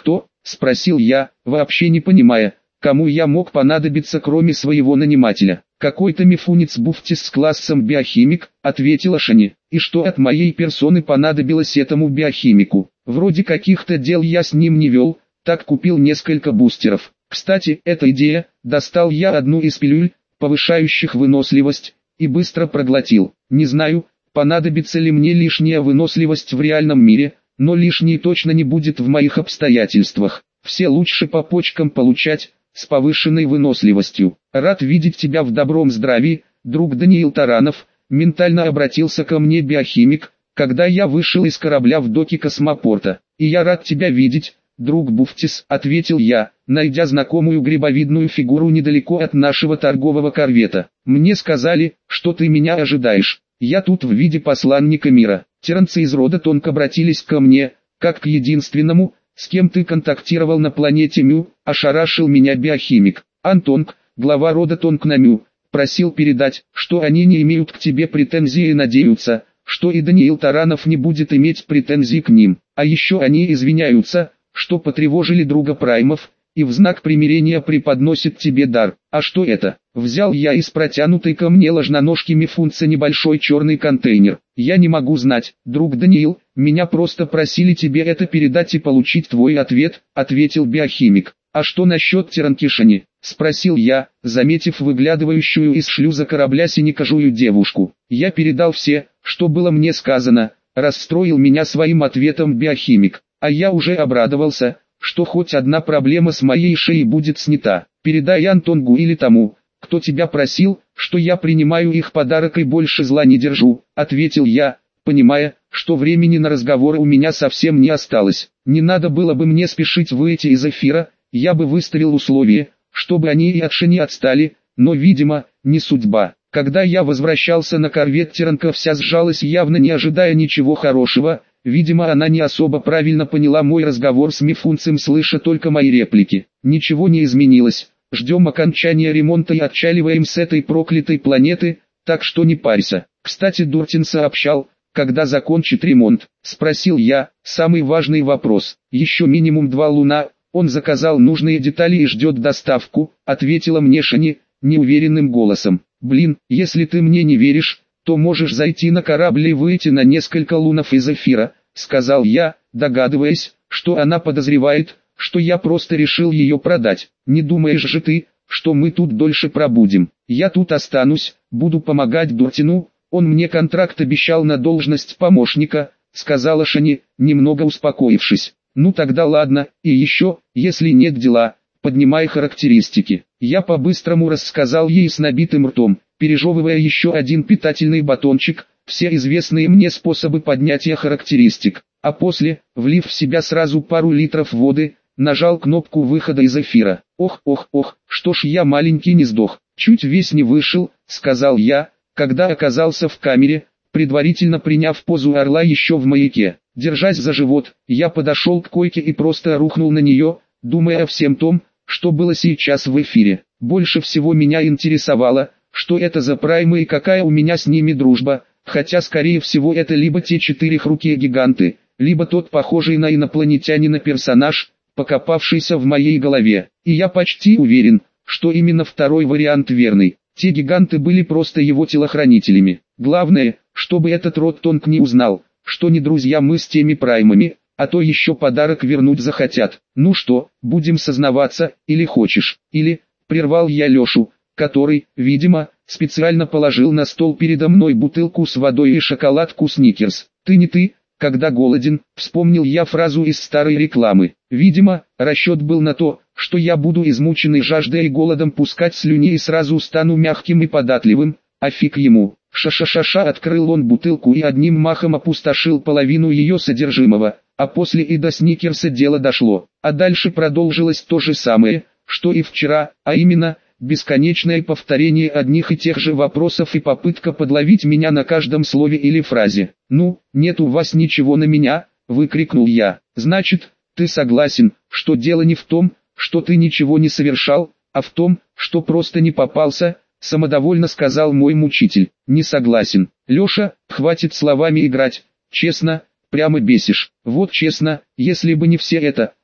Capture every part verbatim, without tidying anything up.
кто?» – спросил я, вообще не понимая, кому я мог понадобиться кроме своего нанимателя. «Какой-то мифунец Буфтис с классом биохимик», – ответила Шани. «И что от моей персоны понадобилось этому биохимику? Вроде каких-то дел я с ним не вел, так купил несколько бустеров. Кстати, эта идея, достал я одну из пилюль, повышающих выносливость, и быстро проглотил. Не знаю, понадобится ли мне лишняя выносливость в реальном мире, но лишней точно не будет в моих обстоятельствах. Все лучше по почкам получать, с повышенной выносливостью. Рад видеть тебя в добром здравии, друг Даниил Таранов», ментально обратился ко мне биохимик, когда я вышел из корабля в доке космопорта. «И я рад тебя видеть, друг Буфтис», — ответил я, найдя знакомую грибовидную фигуру недалеко от нашего торгового корвета. «Мне сказали, что ты меня ожидаешь. Я тут в виде посланника мира. Тиранцы из рода Тонг обратились ко мне, как к единственному, с кем ты контактировал на планете Мю», — ошарашил меня биохимик. «Антонг, глава рода Тонг на Мю, просил передать, что они не имеют к тебе претензий и надеются, что и Даниил Таранов не будет иметь претензий к ним. А еще они извиняются, что потревожили друга Праймов, и в знак примирения преподносит тебе дар». «А что это?» Взял я из протянутой ко мне ложноножки мифунца небольшой черный контейнер. «Я не могу знать, друг Даниил, меня просто просили тебе это передать и получить твой ответ», — ответил биохимик. «А что насчет Тиранкишани?» — спросил я, заметив выглядывающую из шлюза корабля синекожую девушку. «Я передал все, что было мне сказано», — расстроил меня своим ответом биохимик. А я уже обрадовался, что хоть одна проблема с моей шеей будет снята. «Передай Антонгу или тому, кто тебя просил, что я принимаю их подарок и больше зла не держу», — ответил я, понимая, что времени на разговор у меня совсем не осталось. Не надо было бы мне спешить выйти из эфира, я бы выставил условие, чтобы они и от Шани отстали, но, видимо, не судьба. Когда я возвращался на корвет, Тиранка вся сжалась, явно не ожидая ничего хорошего. Видимо, она не особо правильно поняла мой разговор с мифунцем, слыша только мои реплики. «Ничего не изменилось. Ждем окончания ремонта и отчаливаем с этой проклятой планеты, так что не парься». «Кстати, Дуртин сообщал, когда закончит ремонт?» — спросил я. «Самый важный вопрос. Еще минимум два луна, он заказал нужные детали и ждет доставку», — ответила мне Шани, неуверенным голосом. «Блин, если ты мне не веришь, то можешь зайти на корабль и выйти на несколько лунов из эфира», — сказал я, догадываясь, что она подозревает, что я просто решил ее продать. «Не думаешь же ты, что мы тут дольше пробудем? Я тут останусь, буду помогать Дуртину, он мне контракт обещал на должность помощника», — сказала Шани, немного успокоившись. «Ну тогда ладно, и еще, если нет дела, поднимай характеристики». Я по-быстрому рассказал ей с набитым ртом, пережевывая еще один питательный батончик, все известные мне способы поднятия характеристик, а после, влив в себя сразу пару литров воды, нажал кнопку выхода из эфира. «Ох, ох, ох, что ж я маленький не сдох, чуть весь не вышел», — сказал я, когда оказался в камере, предварительно приняв позу орла еще в маяке. Держась за живот, я подошел к койке и просто рухнул на нее, думая о всем том, что было сейчас в эфире. Больше всего меня интересовало, что это за праймы и какая у меня с ними дружба, хотя скорее всего это либо те четырехрукие гиганты, либо тот похожий на инопланетянина персонаж, покопавшийся в моей голове. И я почти уверен, что именно второй вариант верный. Те гиганты были просто его телохранителями. Главное, чтобы этот род Тонг не узнал, что не друзья мы с теми праймами, а то еще подарок вернуть захотят. «Ну что, будем сознаваться, или хочешь?» Или, прервал я Лешу, который, видимо, специально положил на стол передо мной бутылку с водой и шоколадку Сникерс. «Ты не ты, когда голоден», вспомнил я фразу из старой рекламы. Видимо, расчет был на то, что я буду измученный жаждой и голодом пускать слюни и сразу стану мягким и податливым, а фиг ему. Ша-ша-ша-ша, открыл он бутылку и одним махом опустошил половину ее содержимого, а после и до Сникерса дело дошло. А дальше продолжилось то же самое, что и вчера, а именно, бесконечное повторение одних и тех же вопросов и попытка подловить меня на каждом слове или фразе. «Ну, нет у вас ничего на меня», — выкрикнул я. «Значит, ты согласен, что дело не в том, что ты ничего не совершал, а в том, что просто не попался», — самодовольно сказал мой мучитель. «Не согласен. Леша, хватит словами играть, честно, прямо бесишь». «Вот честно, если бы не все это,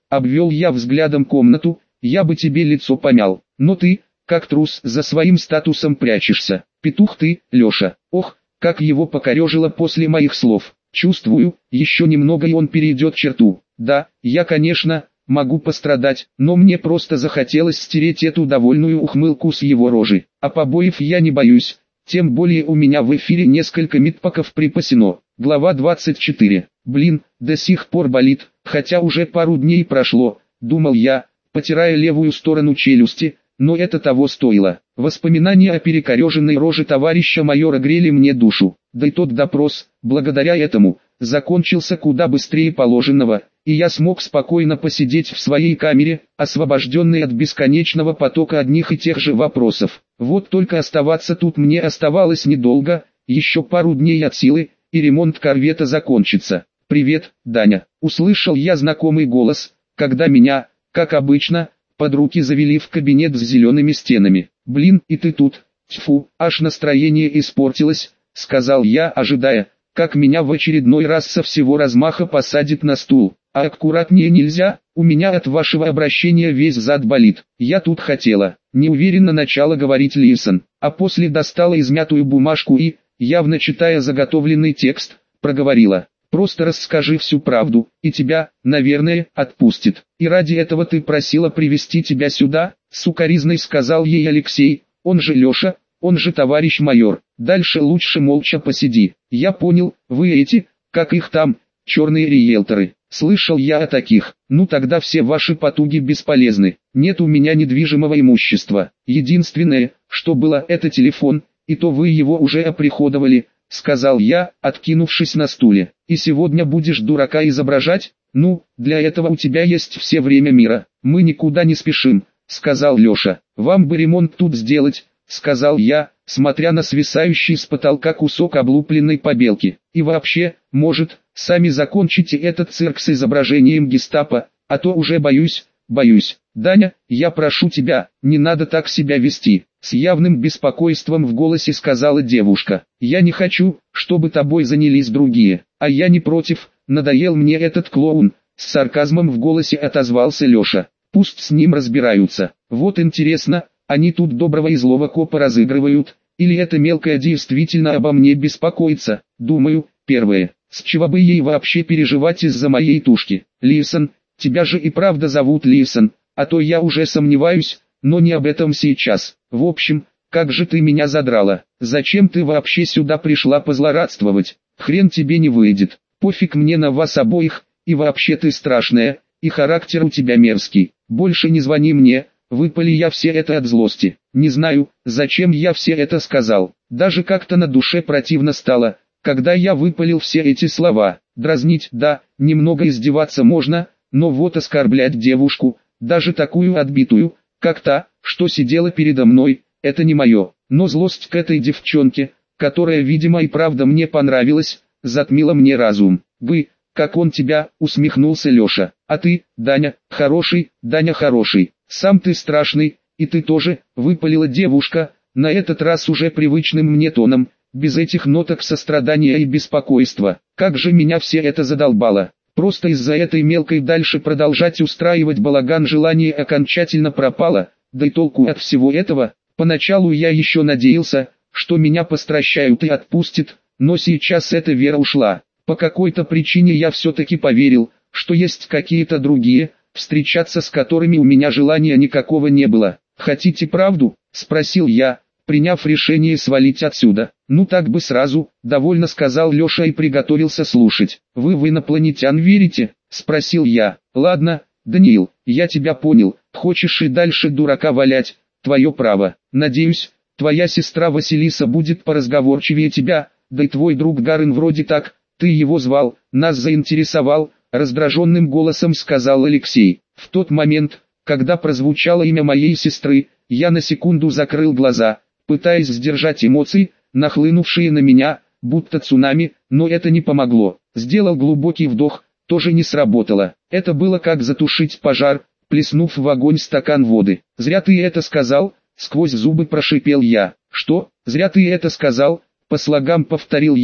обвел я взглядом комнату, я бы тебе лицо помял, но ты, как трус, за своим статусом прячешься. Петух ты, Леша. Ох, как его покорежило после моих слов. Чувствую, еще немного и он перейдет черту. Да, я, конечно, могу пострадать, но мне просто захотелось стереть эту довольную ухмылку с его рожи. А побоев я не боюсь, тем более у меня в эфире несколько мидпаков припасено. Глава двадцать четыре. Блин, до сих пор болит, хотя уже пару дней прошло, думал я, потирая левую сторону челюсти, но это того стоило. Воспоминания о перекореженной роже товарища майора грели мне душу, да и тот допрос, благодаря этому, закончился куда быстрее положенного, и я смог спокойно посидеть в своей камере, освобожденный от бесконечного потока одних и тех же вопросов. Вот только оставаться тут мне оставалось недолго, еще пару дней от силы, и ремонт корвета закончится. «Привет, Даня», — услышал я знакомый голос, когда меня, как обычно, под руки завели в кабинет с зелеными стенами. «Блин, и ты тут, тьфу, аж настроение испортилось», — сказал я, ожидая, как меня в очередной раз со всего размаха посадит на стул. «А аккуратнее нельзя, у меня от вашего обращения весь зад болит. Я тут хотела», — неуверенно начала говорить Лисон, а после достала измятую бумажку и, явно читая заготовленный текст, проговорила: «Просто расскажи всю правду, и тебя, наверное, отпустит. И ради этого ты просила привести тебя сюда?» — сукоризной сказал ей Алексей, он же Леша, он же товарищ майор. «Дальше лучше молча посиди». «Я понял, вы эти, как их там, черные риэлторы. Слышал я о таких. Ну тогда все ваши потуги бесполезны. Нет у меня недвижимого имущества. Единственное, что было, это телефон, и то вы его уже оприходовали», — сказал я, откинувшись на стуле. «И сегодня будешь дурака изображать? Ну, для этого у тебя есть все время мира. Мы никуда не спешим», — сказал Леша. «Вам бы ремонт тут сделать», — сказал я, смотря на свисающий с потолка кусок облупленной побелки. «И вообще, может, сами закончите этот цирк с изображением гестапо, а то уже боюсь, боюсь. Даня, я прошу тебя, не надо так себя вести», — с явным беспокойством в голосе сказала девушка. «Я не хочу, чтобы тобой занялись другие, а я не против, надоел мне этот клоун», — с сарказмом в голосе отозвался Леша. «Пусть с ним разбираются. Вот интересно, они тут доброго и злого копа разыгрывают, или эта мелкая действительно обо мне беспокоится? Думаю, первое. С чего бы ей вообще переживать из-за моей тушки? Лисон, тебя же и правда зовут Лисон, а то я уже сомневаюсь, но не об этом сейчас. В общем, как же ты меня задрала? Зачем ты вообще сюда пришла позлорадствовать? Хрен тебе не выйдет. Пофиг мне на вас обоих, и вообще ты страшная, и характер у тебя мерзкий. Больше не звони мне». Выпали я все это от злости. Не знаю, зачем я все это сказал. Даже как-то на душе противно стало, когда я выпалил все эти слова. Дразнить, да, немного издеваться можно, но вот оскорблять девушку, даже такую отбитую, как та, что сидела передо мной, это не мое. Но злость к этой девчонке, которая, видимо, и правда мне понравилась, затмила мне разум. «Вы, как он тебя», — усмехнулся Леша. «А ты, Даня, хороший, Даня хороший. Сам ты страшный, и ты тоже», — выпалила девушка, на этот раз уже привычным мне тоном, без этих ноток сострадания и беспокойства. Как же меня все это задолбало. Просто из-за этой мелкой дальше продолжать устраивать балаган желание окончательно пропало, да и толку от всего этого. Поначалу я еще надеялся, что меня постращают и отпустят, но сейчас эта вера ушла. По какой-то причине я все-таки поверил, что есть какие-то другие, встречаться с которыми у меня желания никакого не было. «Хотите правду?» – спросил я, приняв решение свалить отсюда. «Ну так бы сразу», – довольно сказал Леша и приготовился слушать. «Вы в инопланетян верите?» – спросил я. «Ладно, Даниил, я тебя понял, хочешь и дальше дурака валять, твое право. Надеюсь, твоя сестра Василиса будет поразговорчивее тебя, да и твой друг Гарин вроде так, ты его звал, нас заинтересовал», – раздраженным голосом сказал Алексей. В тот момент, когда прозвучало имя моей сестры, я на секунду закрыл глаза, пытаясь сдержать эмоции, нахлынувшие на меня, будто цунами, но это не помогло. Сделал глубокий вдох, тоже не сработало. Это было как затушить пожар, плеснув в огонь стакан воды. «Зря ты это сказал», — сквозь зубы прошипел я. «Что? Зря ты это сказал?» — по слогам повторил я,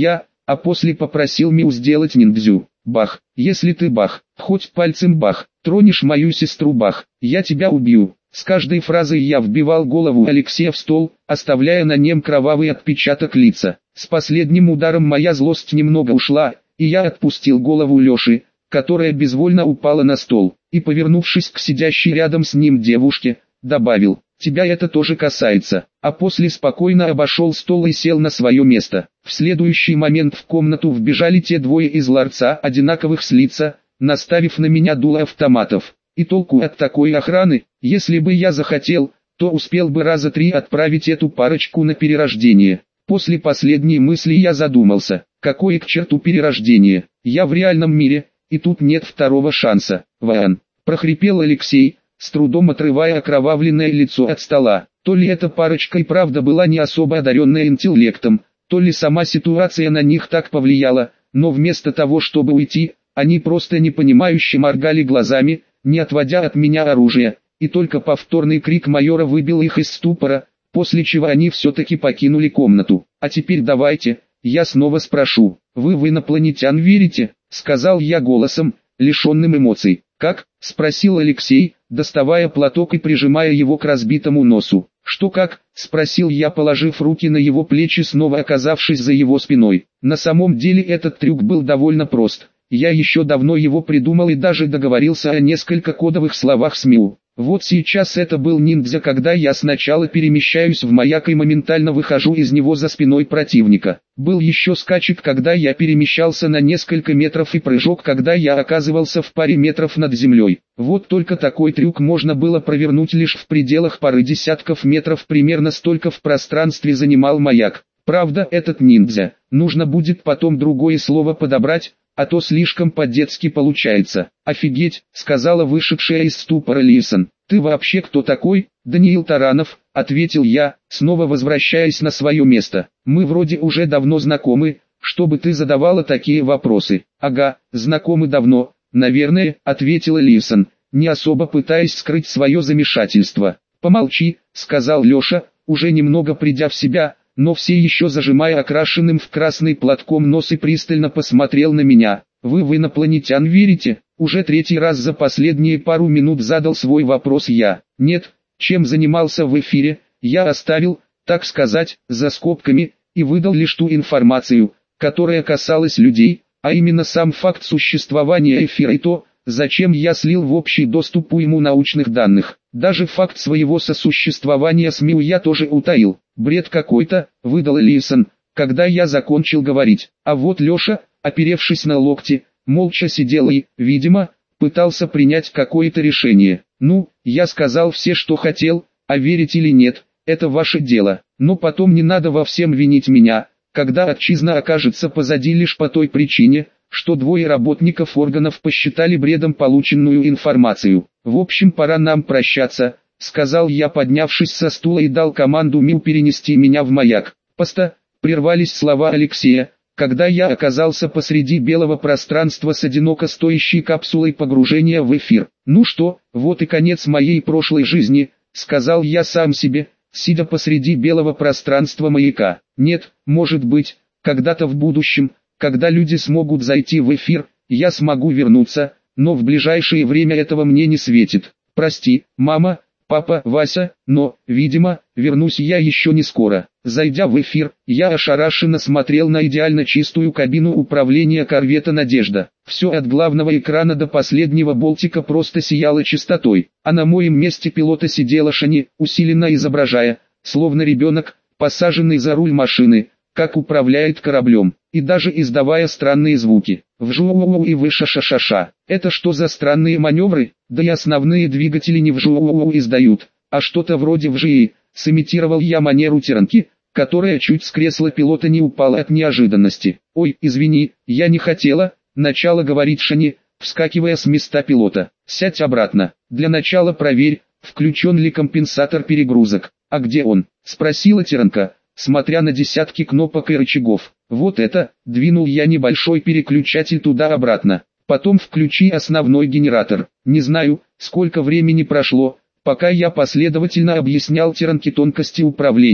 а после попросил Миу сделать ниндзю. Бах, если ты бах, хоть пальцем бах, тронешь мою сестру бах, я тебя убью. С каждой фразой я вбивал голову Алексея в стол, оставляя на нем кровавый отпечаток лица. С последним ударом моя злость немного ушла, и я отпустил голову Леши, которая безвольно упала на стол, и, повернувшись к сидящей рядом с ним девушке, добавил: «Тебя это тоже касается», а после спокойно обошел стол и сел на свое место. В следующий момент в комнату вбежали те двое из ларца, одинаковых с лица, наставив на меня дуло автоматов. И толку от такой охраны? Если бы я захотел, то успел бы раза три отправить эту парочку на перерождение. После последней мысли я задумался: какое к черту перерождение? Я в реальном мире, и тут нет второго шанса. «Ван!» – прохрипел Алексей, с трудом отрывая окровавленное лицо от стола. То ли эта парочка и правда была не особо одаренная интеллектом, то ли сама ситуация на них так повлияла, но вместо того, чтобы уйти, они просто непонимающе моргали глазами, не отводя от меня оружие, и только повторный крик майора выбил их из ступора, после чего они все-таки покинули комнату. «А теперь давайте, я снова спрошу, вы в инопланетян верите?» – сказал я голосом, лишенным эмоций. «Как?» – спросил Алексей, доставая платок и прижимая его к разбитому носу. «Что как?» – спросил я, положив руки на его плечи, снова оказавшись за его спиной. На самом деле этот трюк был довольно прост. Я еще давно его придумал и даже договорился о несколько кодовых словах с Миу. Вот сейчас это был ниндзя, когда я сначала перемещаюсь в маяк и моментально выхожу из него за спиной противника. Был еще скачек, когда я перемещался на несколько метров, и прыжок, когда я оказывался в паре метров над землей. Вот только такой трюк можно было провернуть лишь в пределах пары десятков метров, примерно столько в пространстве занимал маяк. Правда, этот ниндзя, нужно будет потом другое слово подобрать, а то слишком по-детски получается. «Офигеть», — сказала вышедшая из ступора Лисон. «Ты вообще кто такой?» «Даниил Таранов», — ответил я, снова возвращаясь на свое место. «Мы вроде уже давно знакомы, чтобы ты задавала такие вопросы». «Ага, знакомы давно, наверное», — ответила Лисон, не особо пытаясь скрыть свое замешательство. «Помолчи», — сказал Леша, уже немного придя в себя, но все еще зажимая окрашенным в красный платком нос, и пристально посмотрел на меня. «Вы в инопланетян верите?» Уже третий раз за последние пару минут задал свой вопрос я. «Нет, чем занимался в эфире, я оставил, так сказать, за скобками, и выдал лишь ту информацию, которая касалась людей, а именно сам факт существования эфира и то, зачем я слил в общий доступ уйму научных данных. Даже факт своего сосуществования с Миу я тоже утаил». «Бред какой-то», — выдал Лисон, когда я закончил говорить. А вот Леша, оперевшись на локти, молча сидел и, видимо, пытался принять какое-то решение. «Ну, я сказал все, что хотел, а верить или нет, это ваше дело. Но потом не надо во всем винить меня, когда отчизна окажется позади лишь по той причине, что двое работников органов посчитали бредом полученную информацию. В общем, пора нам прощаться», — сказал я, поднявшись со стула, и дал команду Миу перенести меня в маяк. «Поста», — прервались слова Алексея, когда я оказался посреди белого пространства с одиноко стоящей капсулой погружения в эфир. «Ну что, вот и конец моей прошлой жизни», — сказал я сам себе, сидя посреди белого пространства маяка. «Нет, может быть, когда-то в будущем, когда люди смогут зайти в эфир, я смогу вернуться, но в ближайшее время этого мне не светит. Прости, мама, папа, Вася, но, видимо, вернусь я еще не скоро». Зайдя в эфир, я ошарашенно смотрел на идеально чистую кабину управления корвета «Надежда». Все от главного экрана до последнего болтика просто сияло чистотой, а на моем месте пилота сидела Шани, усиленно изображая, словно ребенок, посаженный за руль машины, как управляет кораблем, и даже издавая странные звуки. Вжу и выша-ша-ша-ша. Это что за странные маневры? Да и основные двигатели не вжу издают, а что-то вроде вжи. Сымитировал я манеру тиранки, которая чуть с кресла пилота не упала от неожиданности. «Ой, извини, я не хотела», — начала говорить Шани, вскакивая с места пилота. «Сядь обратно. Для начала проверь, включен ли компенсатор перегрузок». «А где он?» — спросила тиранка, смотря на десятки кнопок и рычагов. «Вот это», — двинул я небольшой переключатель туда-обратно. «Потом включи основной генератор». Не знаю, сколько времени прошло, пока я последовательно объяснял тиранке тонкости управления.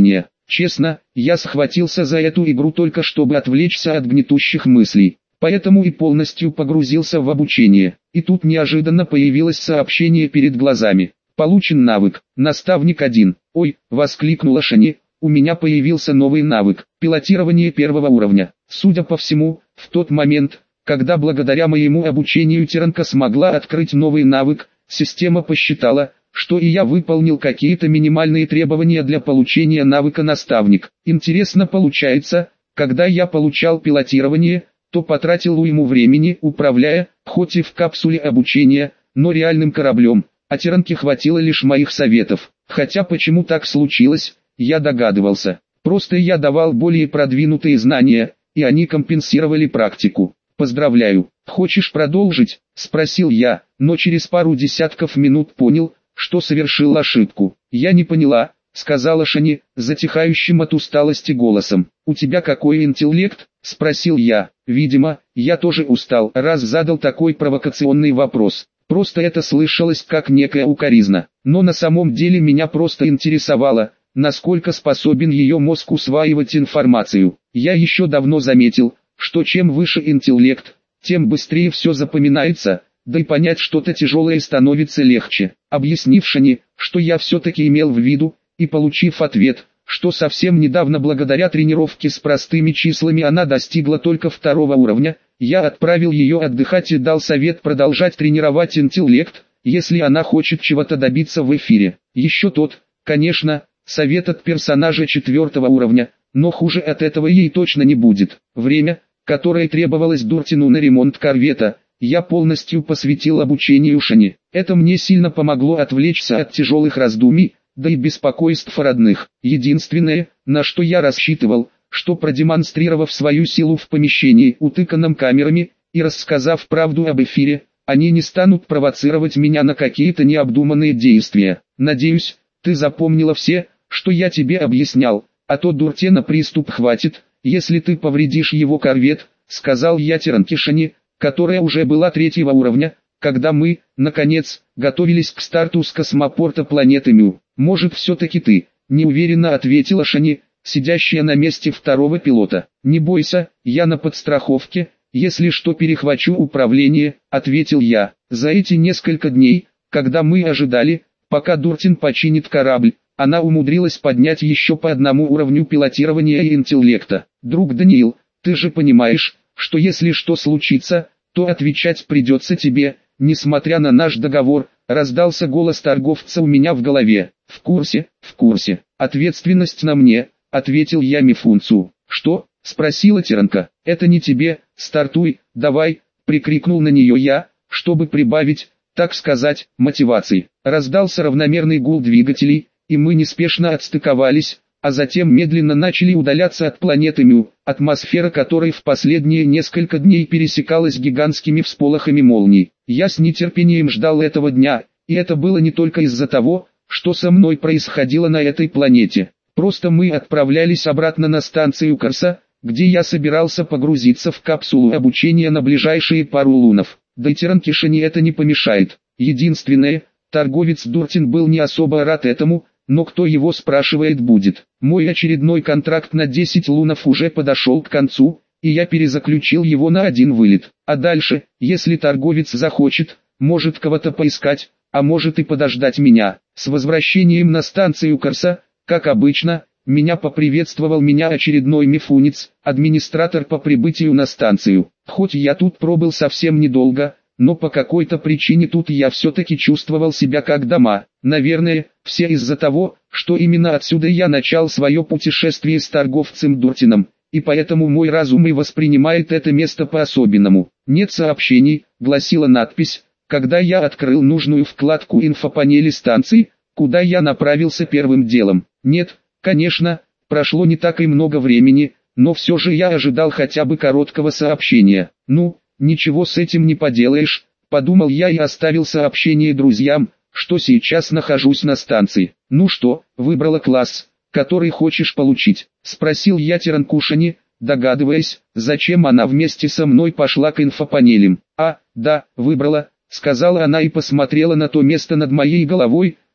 Честно, я схватился за эту игру только чтобы отвлечься от гнетущих мыслей. Поэтому и полностью погрузился в обучение. И тут неожиданно появилось сообщение перед глазами. Получен навык. Наставник один. Ой, воскликнула Шани. У меня появился новый навык. Пилотирование первого уровня. Судя по всему, в тот момент, когда благодаря моему обучению Тиранка смогла открыть новый навык, система посчитала, что и я выполнил какие-то минимальные требования для получения навыка наставник. Интересно получается, когда я получал пилотирование, то потратил уйму времени, управляя, хоть и в капсуле обучения, но реальным кораблем, а Тиранке хватило лишь моих советов. Хотя почему так случилось, я догадывался. Просто я давал более продвинутые знания, и они компенсировали практику. Поздравляю. Хочешь продолжить? Спросил я, но через пару десятков минут понял, что совершил ошибку. Я не поняла, сказала Шани, затихающим от усталости голосом. У тебя какой интеллект? Спросил я. Видимо, я тоже устал, раз задал такой провокационный вопрос. Просто это слышалось как некая укоризна. Но на самом деле меня просто интересовало, насколько способен ее мозг усваивать информацию. Я еще давно заметил, что чем выше интеллект, тем быстрее все запоминается, да и понять что-то тяжелое становится легче. Объяснив Шани, что я все-таки имел в виду, и получив ответ, что совсем недавно благодаря тренировке с простыми числами она достигла только второго уровня, я отправил ее отдыхать и дал совет продолжать тренировать интеллект, если она хочет чего-то добиться в эфире. Еще тот, конечно, совет от персонажа четвертого уровня, но хуже от этого ей точно не будет. Время, которое требовалось Дуртину на ремонт корвета, я полностью посвятил обучению Шани. Это мне сильно помогло отвлечься от тяжелых раздумий, да и беспокойств родных. Единственное, на что я рассчитывал, что продемонстрировав свою силу в помещении, утыканном камерами, и рассказав правду об эфире, они не станут провоцировать меня на какие-то необдуманные действия. Надеюсь, ты запомнила все, что я тебе объяснял, а то Дурте на приступ хватит, если ты повредишь его корвет, сказал я Тиранке Шани, которая уже была третьего уровня, когда мы, наконец, готовились к старту с космопорта планеты Мю. Может все-таки ты, неуверенно ответила Шани, сидящая на месте второго пилота. Не бойся, я на подстраховке, если что перехвачу управление, ответил я. За эти несколько дней, когда мы ожидали, пока Дуртин починит корабль, она умудрилась поднять еще по одному уровню пилотирования и интеллекта. Друг Даниил, ты же понимаешь, что если что случится, то отвечать придется тебе, несмотря на наш договор, раздался голос торговца у меня в голове. В курсе, в курсе, ответственность на мне, ответил я Мифунцу. Что? Спросила Тиранка. Это не тебе, стартуй, давай, прикрикнул на нее я, чтобы прибавить, так сказать, мотивации. Раздался равномерный гул двигателей, и мы неспешно отстыковались, а затем медленно начали удаляться от планеты Мю, атмосфера которой в последние несколько дней пересекалась гигантскими всполохами молний. Я с нетерпением ждал этого дня, и это было не только из-за того, что со мной происходило на этой планете. Просто мы отправлялись обратно на станцию Корса, где я собирался погрузиться в капсулу обучения на ближайшие пару лунов. Да и Тиранке Шани это не помешает. Единственное, торговец Дуртин был не особо рад этому, но кто его спрашивает будет. Мой очередной контракт на десять лунов уже подошел к концу, и я перезаключил его на один вылет. А дальше, если торговец захочет, может кого-то поискать, а может и подождать меня. С возвращением на станцию Корса, как обычно, меня поприветствовал меня очередной мифунец, администратор по прибытию на станцию. Хоть я тут пробыл совсем недолго, но по какой-то причине тут я все-таки чувствовал себя как дома. Наверное, все из-за того, что именно отсюда я начал свое путешествие с торговцем Дуртином, и поэтому мой разум и воспринимает это место по-особенному. «Нет сообщений», гласила надпись, когда я открыл нужную вкладку инфопанели станции, куда я направился первым делом. Нет, конечно, прошло не так и много времени, но все же я ожидал хотя бы короткого сообщения. Ну, ничего с этим не поделаешь, подумал я и оставил сообщение друзьям, что сейчас нахожусь на станции. Ну что, выбрала класс, который хочешь получить? Спросил я Тиранку Шани, догадываясь, зачем она вместе со мной пошла к инфопанелям. А, да, выбрала, сказала она и посмотрела на то место над моей головой,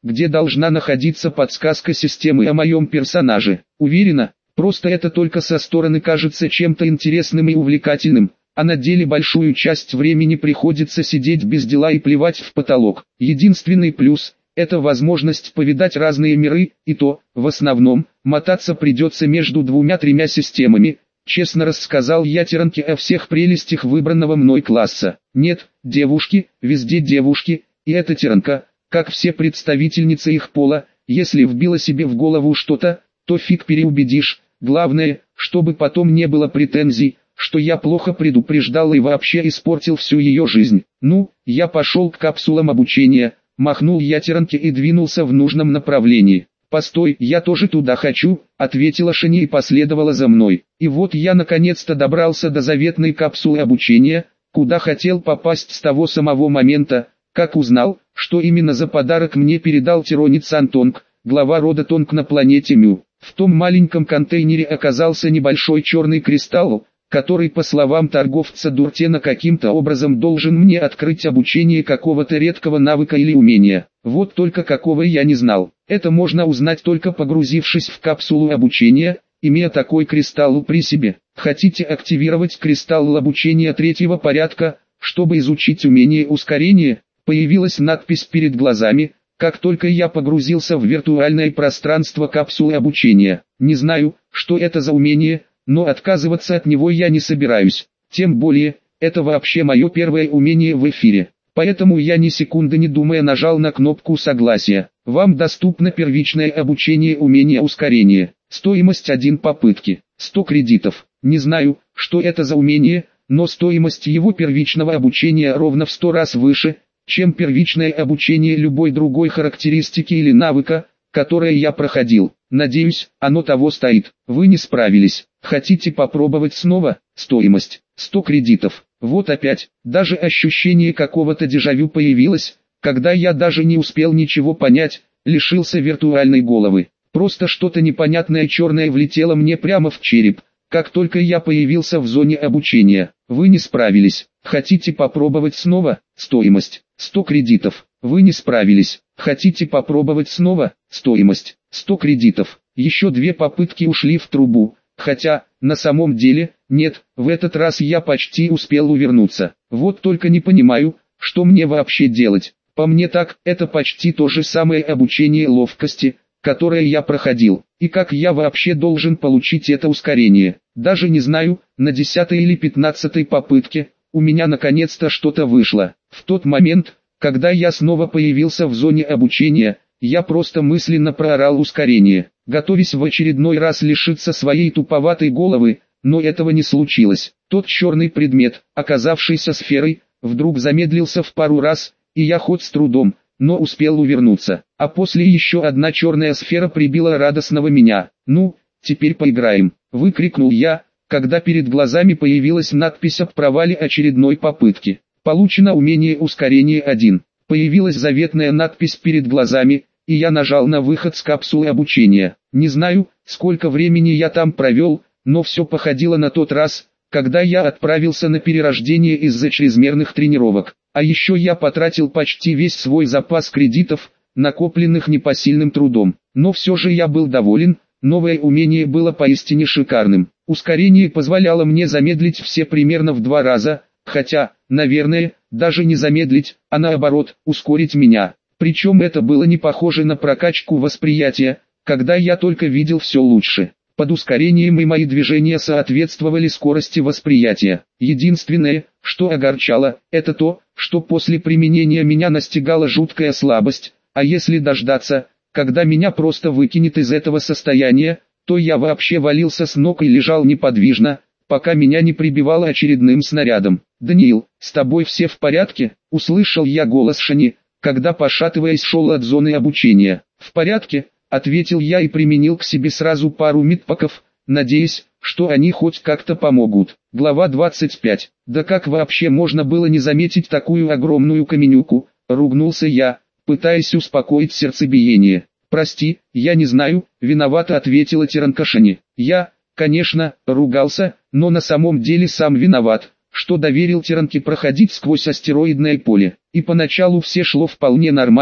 где должна находиться подсказка системы о моем персонаже. Уверена, просто это только со стороны кажется чем-то интересным и увлекательным, а на деле большую часть времени приходится сидеть без дела и плевать в потолок. Единственный плюс – это возможность повидать разные миры, и то, в основном, мотаться придется между двумя-тремя системами. Честно рассказал я Теренке о всех прелестях выбранного мной класса. Нет, девушки, везде девушки, и эта Теренка, как все представительницы их пола, если вбила себе в голову что-то, то фиг переубедишь. Главное, чтобы потом не было претензий, что я плохо предупреждал и вообще испортил всю ее жизнь. Ну, я пошел к капсулам обучения, махнул я Теренке и двинулся в нужном направлении. «Постой, я тоже туда хочу», — ответила Шани и последовала за мной. И вот я наконец-то добрался до заветной капсулы обучения, куда хотел попасть с того самого момента, как узнал, что именно за подарок мне передал тиронец Антонг, глава рода Тонг на планете Мю. В том маленьком контейнере оказался небольшой черный кристалл, который, по словам торговца Дуртена, каким-то образом должен мне открыть обучение какого-то редкого навыка или умения. Вот только какого я не знал. Это можно узнать только погрузившись в капсулу обучения, имея такой кристалл при себе. Хотите активировать кристалл обучения третьего порядка, чтобы изучить умение ускорения? Появилась надпись перед глазами, как только я погрузился в виртуальное пространство капсулы обучения. Не знаю, что это за умение, но отказываться от него я не собираюсь. Тем более, это вообще мое первое умение в эфире. Поэтому я ни секунды не думая нажал на кнопку согласия. Вам доступно первичное обучение умения ускорения. Стоимость один попытки. сто кредитов. Не знаю, что это за умение, но стоимость его первичного обучения ровно в сто раз выше, чем первичное обучение любой другой характеристики или навыка, которое я проходил. Надеюсь, оно того стоит. Вы не справились. Хотите попробовать снова? Стоимость сто кредитов. Вот опять, даже ощущение какого-то дежавю появилось, когда я даже не успел ничего понять, лишился виртуальной головы. Просто что-то непонятное черное влетело мне прямо в череп, как только я появился в зоне обучения. Вы не справились. Хотите попробовать снова? Стоимость сто кредитов. Вы не справились. Хотите попробовать снова? Стоимость сто кредитов. Еще две попытки ушли в трубу, хотя, на самом деле, нет, в этот раз я почти успел увернуться. Вот только не понимаю, что мне вообще делать. По мне так, это почти то же самое обучение ловкости, которое я проходил. И как я вообще должен получить это ускорение? Даже не знаю, на десятой или пятнадцатой попытке, у меня наконец-то что-то вышло. В тот момент, когда я снова появился в зоне обучения, я просто мысленно проорал ускорение, готовясь в очередной раз лишиться своей туповатой головы, но этого не случилось. Тот черный предмет, оказавшийся сферой, вдруг замедлился в пару раз, и я хоть с трудом, но успел увернуться. А после еще одна черная сфера прибила радостного меня. «Ну, теперь поиграем», — выкрикнул я, когда перед глазами появилась надпись об провале очередной попытки. Получено умение ускорения один. Появилась заветная надпись перед глазами, и я нажал на выход с капсулы обучения. Не знаю, сколько времени я там провел, но все походило на тот раз, когда я отправился на перерождение из-за чрезмерных тренировок. А еще я потратил почти весь свой запас кредитов, накопленных непосильным трудом. Но все же я был доволен, новое умение было поистине шикарным. Ускорение позволяло мне замедлить все примерно в два раза, хотя, наверное, даже не замедлить, а наоборот, ускорить меня. Причем это было не похоже на прокачку восприятия, когда я только видел все лучше. Под ускорением и мои движения соответствовали скорости восприятия. Единственное, что огорчало, это то, что после применения меня настигала жуткая слабость, а если дождаться, когда меня просто выкинет из этого состояния, то я вообще валился с ног и лежал неподвижно, пока меня не прибивало очередным снарядом. «Даниил, с тобой все в порядке?» — услышал я голос Шани, когда, пошатываясь, шел от зоны обучения. «В порядке», — ответил я и применил к себе сразу пару медпаков, надеясь, что они хоть как-то помогут. Глава двадцать пять. Да как вообще можно было не заметить такую огромную каменюку, ругнулся я, пытаясь успокоить сердцебиение. «Прости, я не знаю», — виновато ответила Теренка Шани. Я, конечно, ругался, но на самом деле сам виноват, что доверил Теренке проходить сквозь астероидное поле. И поначалу все шло вполне нормально,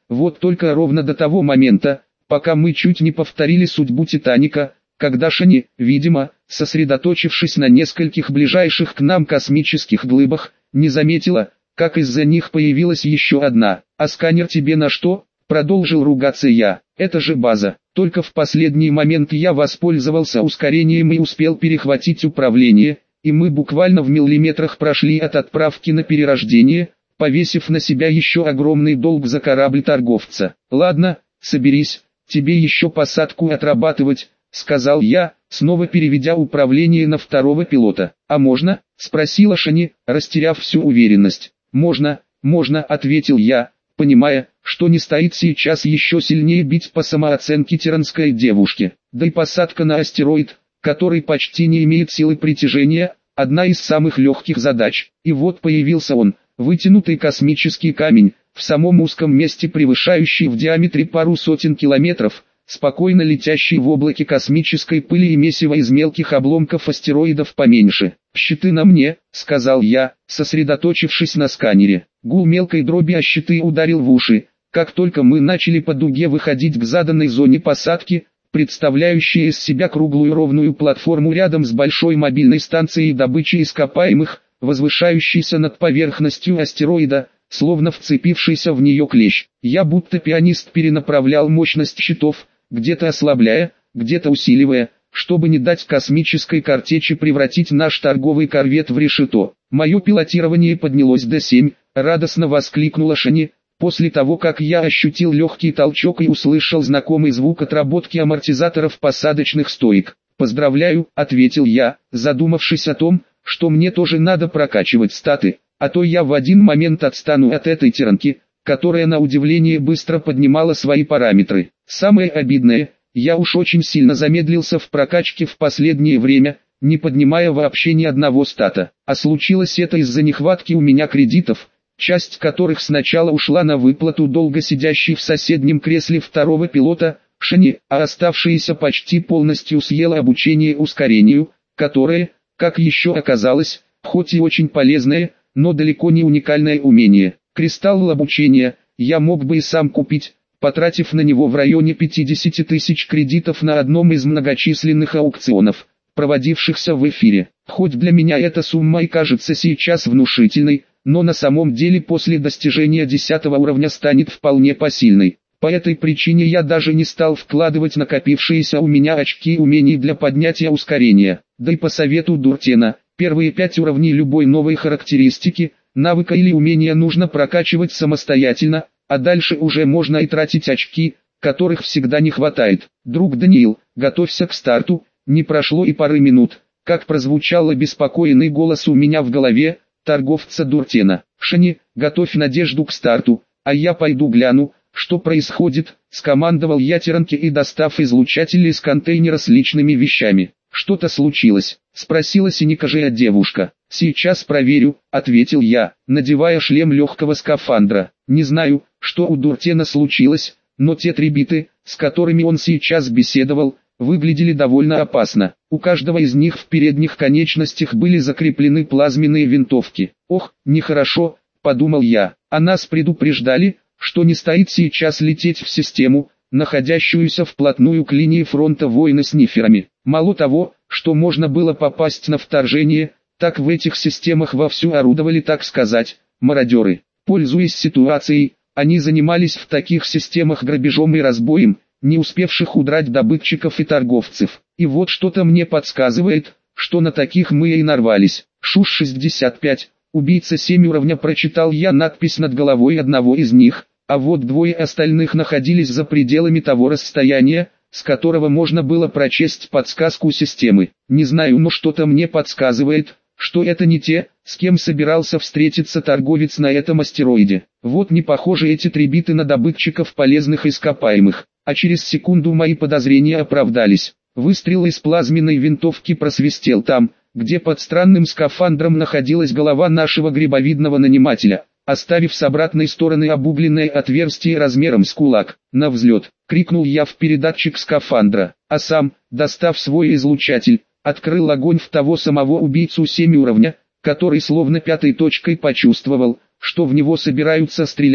вот только ровно до того момента, пока мы чуть не повторили судьбу Титаника, когда Шани, видимо, сосредоточившись на нескольких ближайших к нам космических глыбах, не заметила, как из-за них появилась еще одна. «А сканер тебе на что?» — продолжил ругаться я. «Это же база». Только в последний момент я воспользовался ускорением и успел перехватить управление, и мы буквально в миллиметрах прошли от отправки на перерождение, повесив на себя еще огромный долг за корабль торговца. «Ладно, соберись, тебе еще посадку отрабатывать», — сказал я, снова переведя управление на второго пилота. «А можно?» — спросила Шани, растеряв всю уверенность. «Можно, можно», — ответил я, понимая, что не стоит сейчас еще сильнее бить по самооценке тиранской девушки. Да и посадка на астероид, который почти не имеет силы притяжения, одна из самых легких задач. И вот появился он, вытянутый космический камень, в самом узком месте превышающий в диаметре пару сотен километров, спокойно летящий в облаке космической пыли и месива из мелких обломков астероидов поменьше. «Щиты на мне», — сказал я, сосредоточившись на сканере. Гул мелкой дроби о щиты ударил в уши, как только мы начали по дуге выходить к заданной зоне посадки, представляющей из себя круглую ровную платформу рядом с большой мобильной станцией добычи ископаемых, возвышающейся над поверхностью астероида, словно вцепившийся в нее клещ. Я будто пианист перенаправлял мощность щитов, где-то ослабляя, где-то усиливая, чтобы не дать космической картечи превратить наш торговый корвет в решето. Мое пилотирование поднялось до семь, радостно воскликнула Шани, после того как я ощутил легкий толчок и услышал знакомый звук отработки амортизаторов посадочных стоек. «Поздравляю», — ответил я, задумавшись о том, что мне тоже надо прокачивать статы, а то я в один момент отстану от этой тиранки, которая на удивление быстро поднимала свои параметры. Самое обидное, я уж очень сильно замедлился в прокачке в последнее время, не поднимая вообще ни одного стата. А случилось это из-за нехватки у меня кредитов, часть которых сначала ушла на выплату долга сидящей в соседнем кресле второго пилота, Шани, а оставшиеся почти полностью съела обучение ускорению, которое, как еще оказалось, хоть и очень полезное, но далеко не уникальное умение. Кристалл обучения я мог бы и сам купить, потратив на него в районе пятидесяти тысяч кредитов на одном из многочисленных аукционов, проводившихся в эфире. Хоть для меня эта сумма и кажется сейчас внушительной, но на самом деле после достижения десятого уровня станет вполне посильной. По этой причине я даже не стал вкладывать накопившиеся у меня очки умений для поднятия ускорения. Да и по совету Дуртена, первые пять уровней любой новой характеристики, навыка или умения нужно прокачивать самостоятельно, а дальше уже можно и тратить очки, которых всегда не хватает. «Друг Даниил, готовься к старту», не прошло и пары минут, как прозвучал обеспокоенный голос у меня в голове, торговца Дуртена. «Шани, готовь Надежду к старту, а я пойду гляну, что происходит», — скомандовал я тиранке и достав излучатель из контейнера с личными вещами. «Что-то случилось?» — спросила синекожая девушка. «Сейчас проверю», — ответил я, надевая шлем легкого скафандра. Не знаю, что у Дуртена случилось, но те три биты, с которыми он сейчас беседовал, выглядели довольно опасно. У каждого из них в передних конечностях были закреплены плазменные винтовки. «Ох, нехорошо», — подумал я. «А нас предупреждали, что не стоит сейчас лететь в систему, находящуюся вплотную к линии фронта войны с ниферами. Мало того, что можно было попасть на вторжение, так в этих системах вовсю орудовали, так сказать, мародеры. Пользуясь ситуацией, они занимались в таких системах грабежом и разбоем, не успевших удрать добытчиков и торговцев. И вот что-то мне подсказывает, что на таких мы и нарвались. Шуш шестьдесят пять, убийца семь уровня, прочитал я надпись над головой одного из них, а вот двое остальных находились за пределами того расстояния, с которого можно было прочесть подсказку системы. Не знаю, но что-то мне подсказывает, что это не те, с кем собирался встретиться торговец на этом астероиде. Вот не похожи эти три биты на добытчиков полезных ископаемых. А через секунду мои подозрения оправдались. Выстрел из плазменной винтовки просвистел там, где под странным скафандром находилась голова нашего грибовидного нанимателя, оставив с обратной стороны обугленное отверстие размером с кулак. «На взлет!» — крикнул я в передатчик скафандра, а сам, достав свой излучатель, открыл огонь в того самого убийцу семь уровня, который словно пятой точкой почувствовал, что в него собираются стрелять,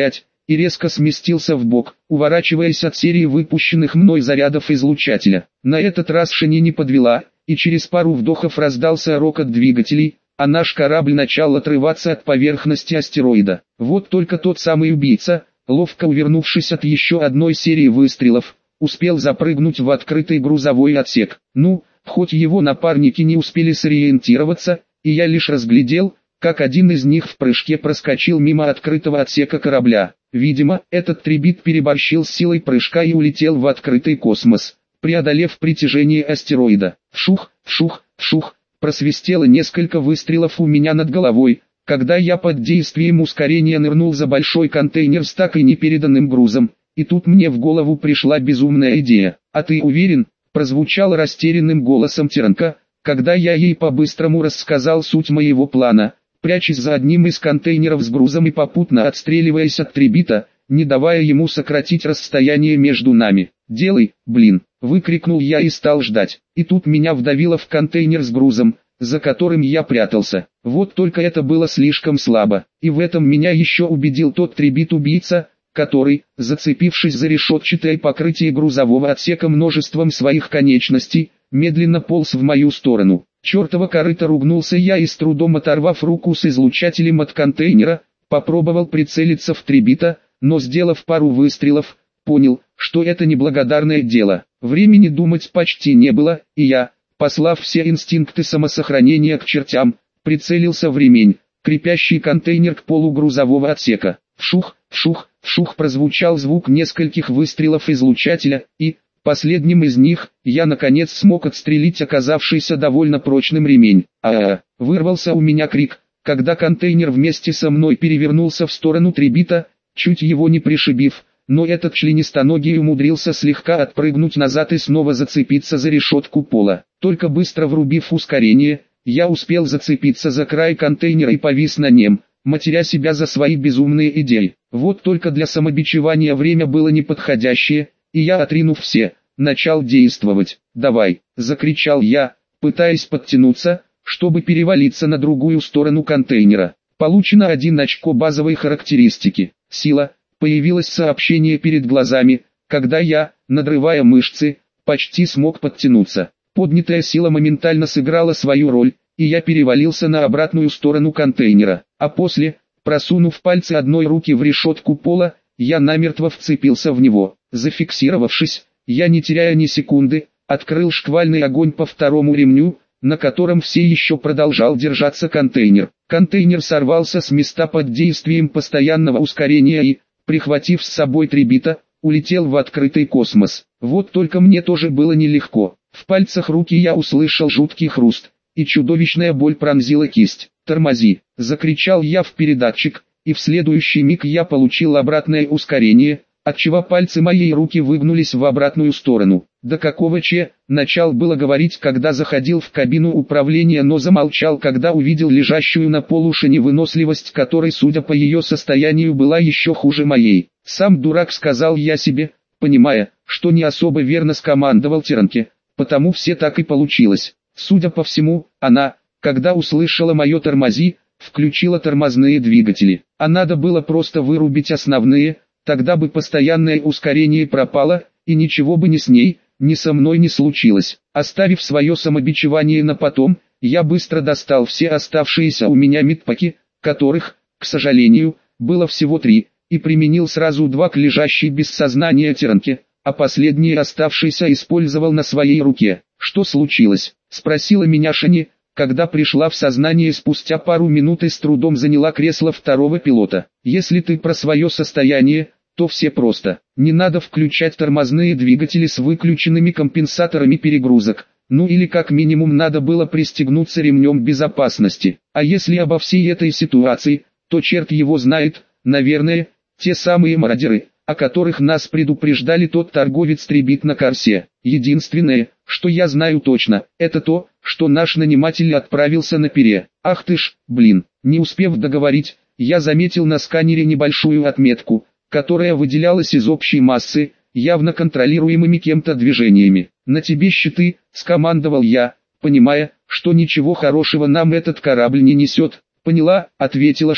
и резко сместился в бок, уворачиваясь от серии выпущенных мной зарядов излучателя. На этот раз Шани не подвела, и через пару вдохов раздался рокот двигателей, а наш корабль начал отрываться от поверхности астероида. Вот только тот самый убийца, ловко увернувшись от еще одной серии выстрелов, успел запрыгнуть в открытый грузовой отсек. Ну, хоть его напарники не успели сориентироваться, и я лишь разглядел, как один из них в прыжке проскочил мимо открытого отсека корабля. Видимо, этот трибит переборщил с силой прыжка и улетел в открытый космос, преодолев притяжение астероида. Вшух, вшух, вшух, просвистело несколько выстрелов у меня над головой, когда я под действием ускорения нырнул за большой контейнер с так и непереданным грузом, и тут мне в голову пришла безумная идея. «А ты уверен?» – прозвучал растерянным голосом Тиранка, когда я ей по-быстрому рассказал суть моего плана, прячась за одним из контейнеров с грузом и попутно отстреливаясь от трибита, не давая ему сократить расстояние между нами. «Делай, блин!» – выкрикнул я и стал ждать. И тут меня вдавило в контейнер с грузом, за которым я прятался. Вот только это было слишком слабо, и в этом меня еще убедил тот трибит-убийца, который, зацепившись за решетчатое покрытие грузового отсека множеством своих конечностей, медленно полз в мою сторону. «Чертова корыто!» — ругнулся я и, с трудом оторвав руку с излучателем от контейнера, попробовал прицелиться в трибита, но, сделав пару выстрелов, понял, что это неблагодарное дело. Времени думать почти не было, и я, послав все инстинкты самосохранения к чертям, прицелился в ремень, крепящий контейнер к полу грузового отсека. Вшух, вшух, вшух, прозвучал звук нескольких выстрелов излучателя, и, последним из них, я наконец смог отстрелить оказавшийся довольно прочным ремень. А-а-а, вырвался у меня крик, когда контейнер вместе со мной перевернулся в сторону трибита, чуть его не пришибив, но этот членистоногий умудрился слегка отпрыгнуть назад и снова зацепиться за решетку пола. Только быстро врубив ускорение, я успел зацепиться за край контейнера и повис на нем, матеря себя за свои безумные идеи. Вот только для самобичевания время было неподходящее, и я, отринув все, начал действовать. «Давай!» – закричал я, пытаясь подтянуться, чтобы перевалиться на другую сторону контейнера. Получено один очко базовой характеристики. Сила. Появилось сообщение перед глазами, когда я, надрывая мышцы, почти смог подтянуться. Поднятая сила моментально сыграла свою роль, и я перевалился на обратную сторону контейнера. А после, просунув пальцы одной руки в решетку пола, я намертво вцепился в него. Зафиксировавшись, я, не теряя ни секунды, открыл шквальный огонь по второму ремню, на котором все еще продолжал держаться контейнер. Контейнер сорвался с места под действием постоянного ускорения и, прихватив с собой трибита, улетел в открытый космос. Вот только мне тоже было нелегко. В пальцах руки я услышал жуткий хруст, и чудовищная боль пронзила кисть. «Тормози!» – закричал я в передатчик, и в следующий миг я получил обратное ускорение, отчего пальцы моей руки выгнулись в обратную сторону. «Да какого че?» – начал было говорить, когда заходил в кабину управления, но замолчал, когда увидел лежащую на полу Шани, выносливость которой, судя по ее состоянию, была еще хуже моей. «Сам дурак», – сказал я себе, понимая, что не особо верно скомандовал Тиранке, потому все так и получилось. Судя по всему, она, когда услышала мое «тормози», включила тормозные двигатели, а надо было просто вырубить основные, тогда бы постоянное ускорение пропало, и ничего бы ни с ней, ни со мной не случилось. Оставив свое самобичевание на потом, я быстро достал все оставшиеся у меня медпаки, которых, к сожалению, было всего три, и применил сразу два к лежащей без сознания Тиранке, а последний оставшийся использовал на своей руке. «Что случилось?» – спросила меня Шани, когда пришла в сознание спустя пару минут и с трудом заняла кресло второго пилота. «Если ты про свое состояние, то все просто. Не надо включать тормозные двигатели с выключенными компенсаторами перегрузок. Ну или как минимум надо было пристегнуться ремнем безопасности. А если обо всей этой ситуации, то черт его знает, наверное, те самые мародеры, о которых нас предупреждали тот торговец трибит на Корсе. Единственное, что я знаю точно, это то, что наш наниматель отправился на Пере. Ах ты ж, блин!» Не успев договорить, я заметил на сканере небольшую отметку, которая выделялась из общей массы, явно контролируемыми кем-то движениями. «На тебе щиты», — скомандовал я, понимая, что ничего хорошего нам этот корабль не несет. «Поняла», — ответила Шани.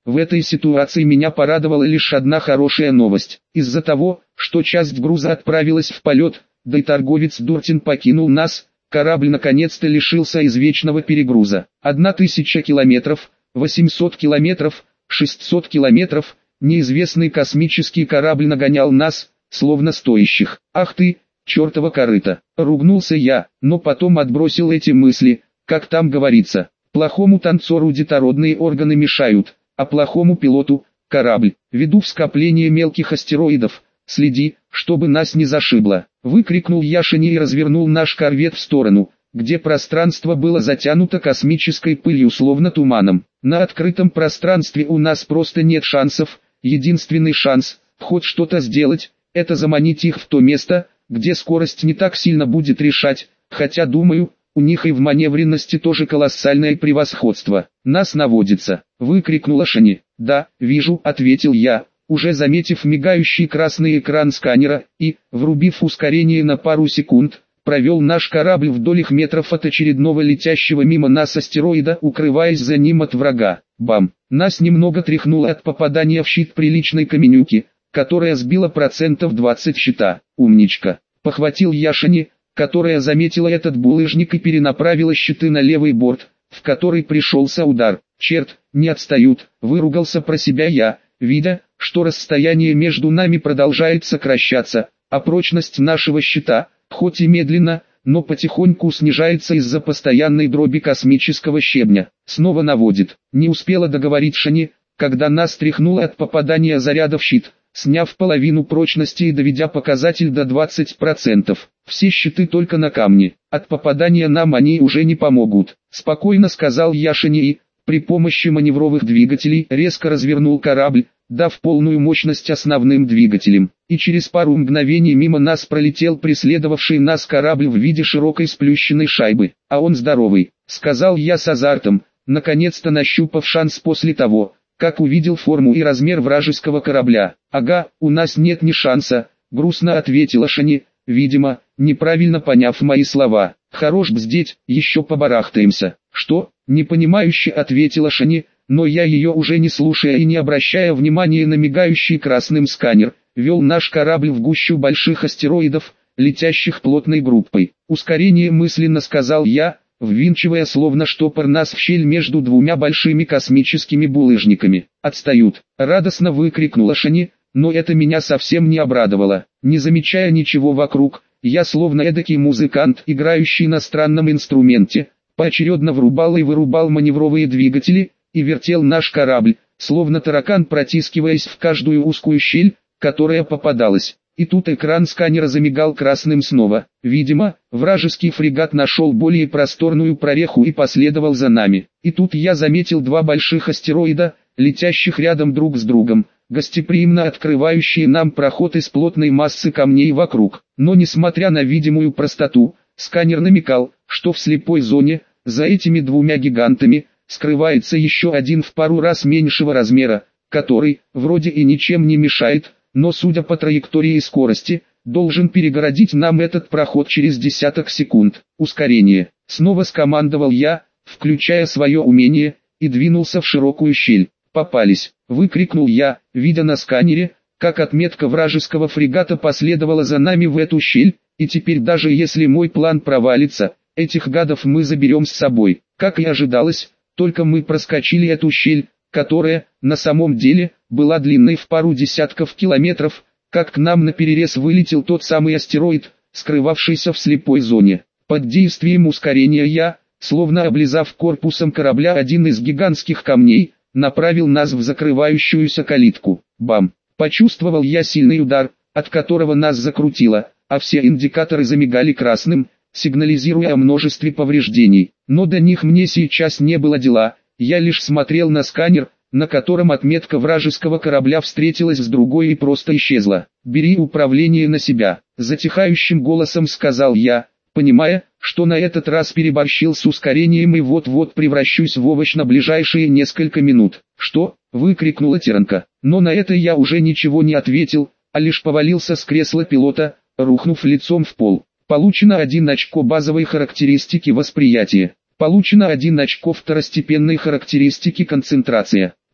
В этой ситуации меня порадовала лишь одна хорошая новость. Из-за того, что часть груза отправилась в полет, да и торговец Дортин покинул нас, корабль наконец-то лишился извечного перегруза. Одна тысяча километров, восемьсот километров, шестьсот километров, неизвестный космический корабль нагонял нас, словно стоящих. Ах ты, чертова корыта! Ругнулся я, но потом отбросил эти мысли, как там говорится. Плохому танцору детородные органы мешают, а плохому пилоту – корабль. Ввиду в скопление мелких астероидов, следи, чтобы нас не зашибло. Выкрикнул я Шани и развернул наш корвет в сторону, где пространство было затянуто космической пылью словно туманом. На открытом пространстве у нас просто нет шансов, единственный шанс, хоть что-то сделать, это заманить их в то место, где скорость не так сильно будет решать, хотя думаю, у них и в маневренности тоже колоссальное превосходство. Нас наводится, выкрикнула Шани. Да, вижу, ответил я, уже заметив мигающий красный экран сканера, и, врубив ускорение на пару секунд, провел наш корабль вдоль их метров от очередного летящего мимо нас астероида, укрываясь за ним от врага. Бам! Нас немного тряхнуло от попадания в щит приличной каменюки, которая сбила процентов двадцать щита. Умничка! Похватил я Шани, которая заметила этот булыжник и перенаправила щиты на левый борт, в который пришелся удар. Черт, не отстают, выругался про себя я, видя, что расстояние между нами продолжает сокращаться, а прочность нашего щита, хоть и медленно, но потихоньку снижается из-за постоянной дроби космического щебня. Снова наводит. Не успела договорить Шани, когда нас тряхнуло от попадания заряда в щит, сняв половину прочности и доведя показатель до двадцати процентов. Все щиты только на камне. От попадания нам они уже не помогут. Спокойно сказал я Шани и, при помощи маневровых двигателей, резко развернул корабль, дав полную мощность основным двигателям. И через пару мгновений мимо нас пролетел преследовавший нас корабль в виде широкой сплющенной шайбы. А он здоровый, сказал я с азартом, наконец-то нащупав шанс после того, как увидел форму и размер вражеского корабля. «Ага, у нас нет ни шанса», — грустно ответила Шани, видимо, неправильно поняв мои слова. «Хорош бздеть, еще побарахтаемся». «Что?» — непонимающе ответила Шани, но я ее уже не слушая и не обращая внимания на мигающий красным сканер, вел наш корабль в гущу больших астероидов, летящих плотной группой. «Ускорение», мысленно сказал я, ввинчивая словно штопор нас в щель между двумя большими космическими булыжниками. «Отстают!» — радостно выкрикнула Шани, но это меня совсем не обрадовало. Не замечая ничего вокруг, я словно эдакий музыкант, играющий на странном инструменте, поочередно врубал и вырубал маневровые двигатели, и вертел наш корабль, словно таракан, протискиваясь в каждую узкую щель, которая попадалась. И тут экран сканера замигал красным снова. Видимо, вражеский фрегат нашел более просторную прореху и последовал за нами. И тут я заметил два больших астероида, летящих рядом друг с другом, гостеприимно открывающие нам проход из плотной массы камней вокруг. Но несмотря на видимую простоту, сканер намекал, что в слепой зоне, за этими двумя гигантами, скрывается еще один в пару раз меньшего размера, который, вроде и ничем не мешает, но судя по траектории и скорости, должен перегородить нам этот проход через десяток секунд. Ускорение. Снова скомандовал я, включая свое умение, и двинулся в широкую щель. «Попались!» — выкрикнул я, видя на сканере, как отметка вражеского фрегата последовала за нами в эту щель, и теперь даже если мой план провалится, этих гадов мы заберем с собой. Как и ожидалось, только мы проскочили эту щель, которая, на самом деле, была длинной в пару десятков километров, как к нам наперерез вылетел тот самый астероид, скрывавшийся в слепой зоне. Под действием ускорения я, словно облизав корпусом корабля один из гигантских камней, направил нас в закрывающуюся калитку. Бам! Почувствовал я сильный удар, от которого нас закрутило, а все индикаторы замигали красным, сигнализируя о множестве повреждений. Но до них мне сейчас не было дела, я лишь смотрел на сканер, на котором отметка вражеского корабля встретилась с другой и просто исчезла. «Бери управление на себя», — затихающим голосом сказал я, понимая, что на этот раз переборщил с ускорением и вот-вот превращусь в овощ на ближайшие несколько минут. «Что?» — выкрикнула Теренка. Но на это я уже ничего не ответил, а лишь повалился с кресла пилота, рухнув лицом в пол. Получено один очко базовой характеристики восприятия. Получено один очко второстепенной характеристики концентрация.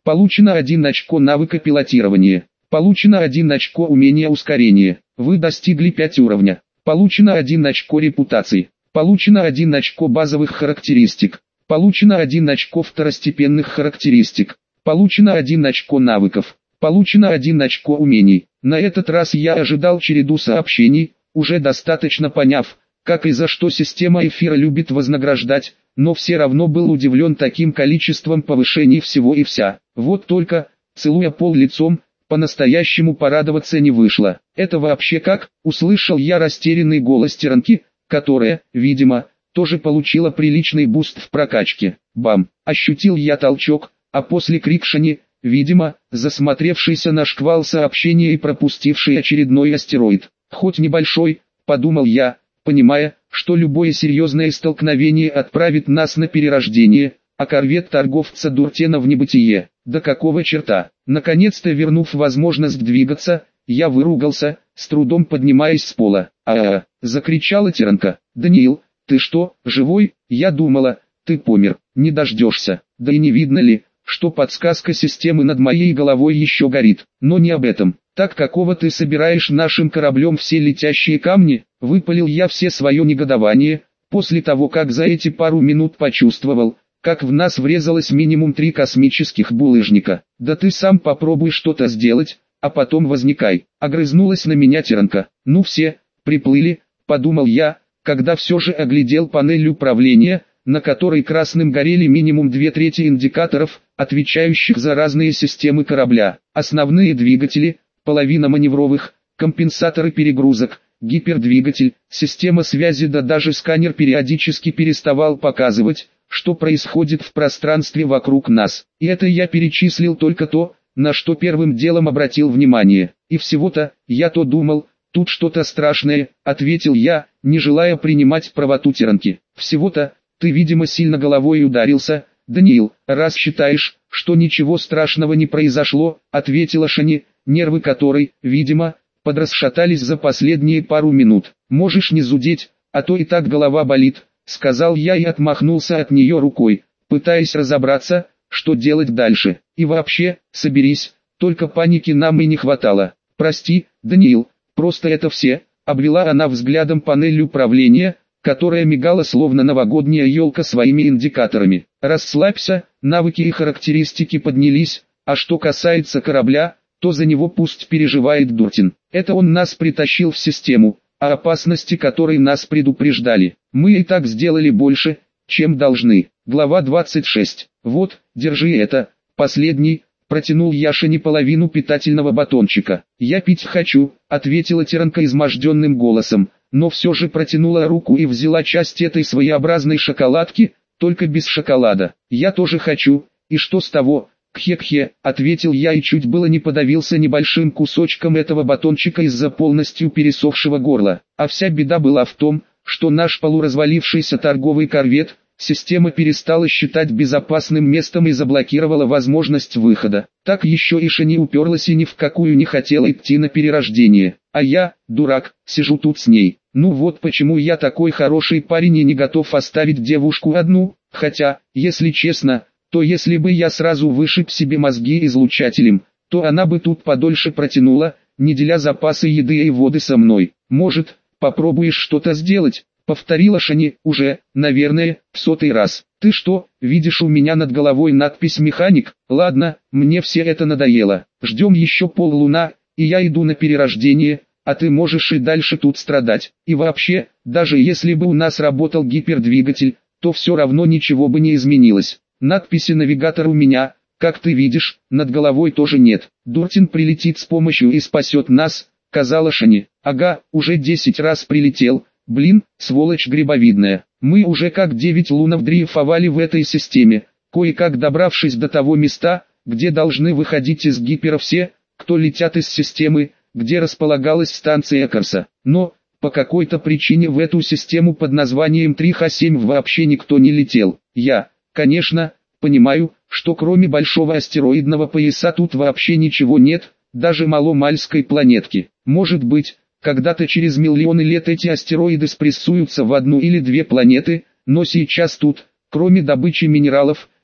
Получено один очко навыка пилотирования. Получено один очко умения ускорения. Вы достигли пять уровня. Получено один очко репутации. Получено один очко базовых характеристик. Получено один очко второстепенных характеристик. Получено один очко навыков. Получено один очко умений. На этот раз я ожидал череду сообщений, уже достаточно поняв, как и за что система эфира любит вознаграждать, но все равно был удивлен таким количеством повышений всего и вся. Вот только, целуя пол лицом, по-настоящему порадоваться не вышло. Это вообще как? Услышал я растерянный голос Тиранки, которая, видимо, тоже получила приличный буст в прокачке. Бам! Ощутил я толчок, а после крик Шани, видимо, засмотревшийся на шквал сообщения и пропустивший очередной астероид. Хоть небольшой, подумал я, понимая, что любое серьезное столкновение отправит нас на перерождение, а корвет торговца Дуртена в небытие. Да какого черта? Наконец-то вернув возможность двигаться, я выругался, с трудом поднимаясь с пола. «А-а-а!» — закричала Тиранка. «Даниил, ты что, живой? Я думала, ты помер, не дождешься. Да и не видно ли, что подсказка системы над моей головой еще горит. Но не об этом. Так какого ты собираешь нашим кораблем все летящие камни?» Выпалил я все свое негодование, после того как за эти пару минут почувствовал, как в нас врезалось минимум три космических булыжника. «Да ты сам попробуй что-то сделать, а потом возникай», — огрызнулась на меня Тиранка. «Ну все, приплыли», — подумал я, когда все же оглядел панель управления, на которой красным горели минимум две трети индикаторов, отвечающих за разные системы корабля. Основные двигатели, половина маневровых, компенсаторы перегрузок, гипердвигатель, система связи, да даже сканер периодически переставал показывать, что происходит в пространстве вокруг нас. И это я перечислил только то, на что первым делом обратил внимание. И всего-то, я то думал, тут что-то страшное, ответил я, не желая принимать правоту Тиранки. Всего-то, ты, видимо, сильно головой ударился, Даниил, раз считаешь, что ничего страшного не произошло, ответила Шани, нервы которой, видимо, подрасшатались за последние пару минут. Можешь не зудеть, а то и так голова болит, сказал я и отмахнулся от нее рукой, пытаясь разобраться, что делать дальше. И вообще, соберись, только паники нам и не хватало. Прости, Даниил, просто это все, обвела она взглядом панель управления, которая мигала словно новогодняя елка своими индикаторами. Расслабься, навыки и характеристики поднялись, а что касается корабля, то за него пусть переживает Дуртен. Это он нас притащил в систему, о опасности которой нас предупреждали. Мы и так сделали больше, чем должны. Глава двадцать шесть. Вот, держи это, последний, протянул я Шани половину питательного батончика. Я пить хочу, ответила Тиранка изможденным голосом, но все же протянула руку и взяла часть этой своеобразной шоколадки, только без шоколада. Я тоже хочу, и что с того? «Кхе-кхе», — ответил я и чуть было не подавился небольшим кусочком этого батончика из-за полностью пересохшего горла. А вся беда была в том, что наш полуразвалившийся торговый корвет, система перестала считать безопасным местом и заблокировала возможность выхода. Так еще и Шани уперлась и ни в какую не хотела идти на перерождение. А я, дурак, сижу тут с ней. Ну вот почему я такой хороший парень и не готов оставить девушку одну, хотя, если честно, то если бы я сразу вышиб себе мозги излучателем, то она бы тут подольше протянула, не деля запасы еды и воды со мной. Может, попробуешь что-то сделать? Повторила Шани, уже, наверное, в сотый раз. Ты что, видишь у меня над головой надпись «Механик»? Ладно, мне все это надоело. Ждем еще поллуна, и я иду на перерождение, а ты можешь и дальше тут страдать. И вообще, даже если бы у нас работал гипердвигатель, то все равно ничего бы не изменилось. Надписи «Навигатор» у меня, как ты видишь, над головой тоже нет. Дуртен прилетит с помощью и спасет нас, сказала Шани. Ага, уже десять раз прилетел. Блин, сволочь грибовидная. Мы уже как девять лунов дрейфовали в этой системе, кое-как добравшись до того места, где должны выходить из гипера все, кто летят из системы, где располагалась станция Экарса. Но, по какой-то причине в эту систему под названием три ха семь вообще никто не летел. Я, конечно, понимаю, что кроме большого астероидного пояса тут вообще ничего нет, даже маломальской планетки. Может быть, когда-то через миллионы лет эти астероиды спрессуются в одну или две планеты, но сейчас тут, кроме добычи минералов,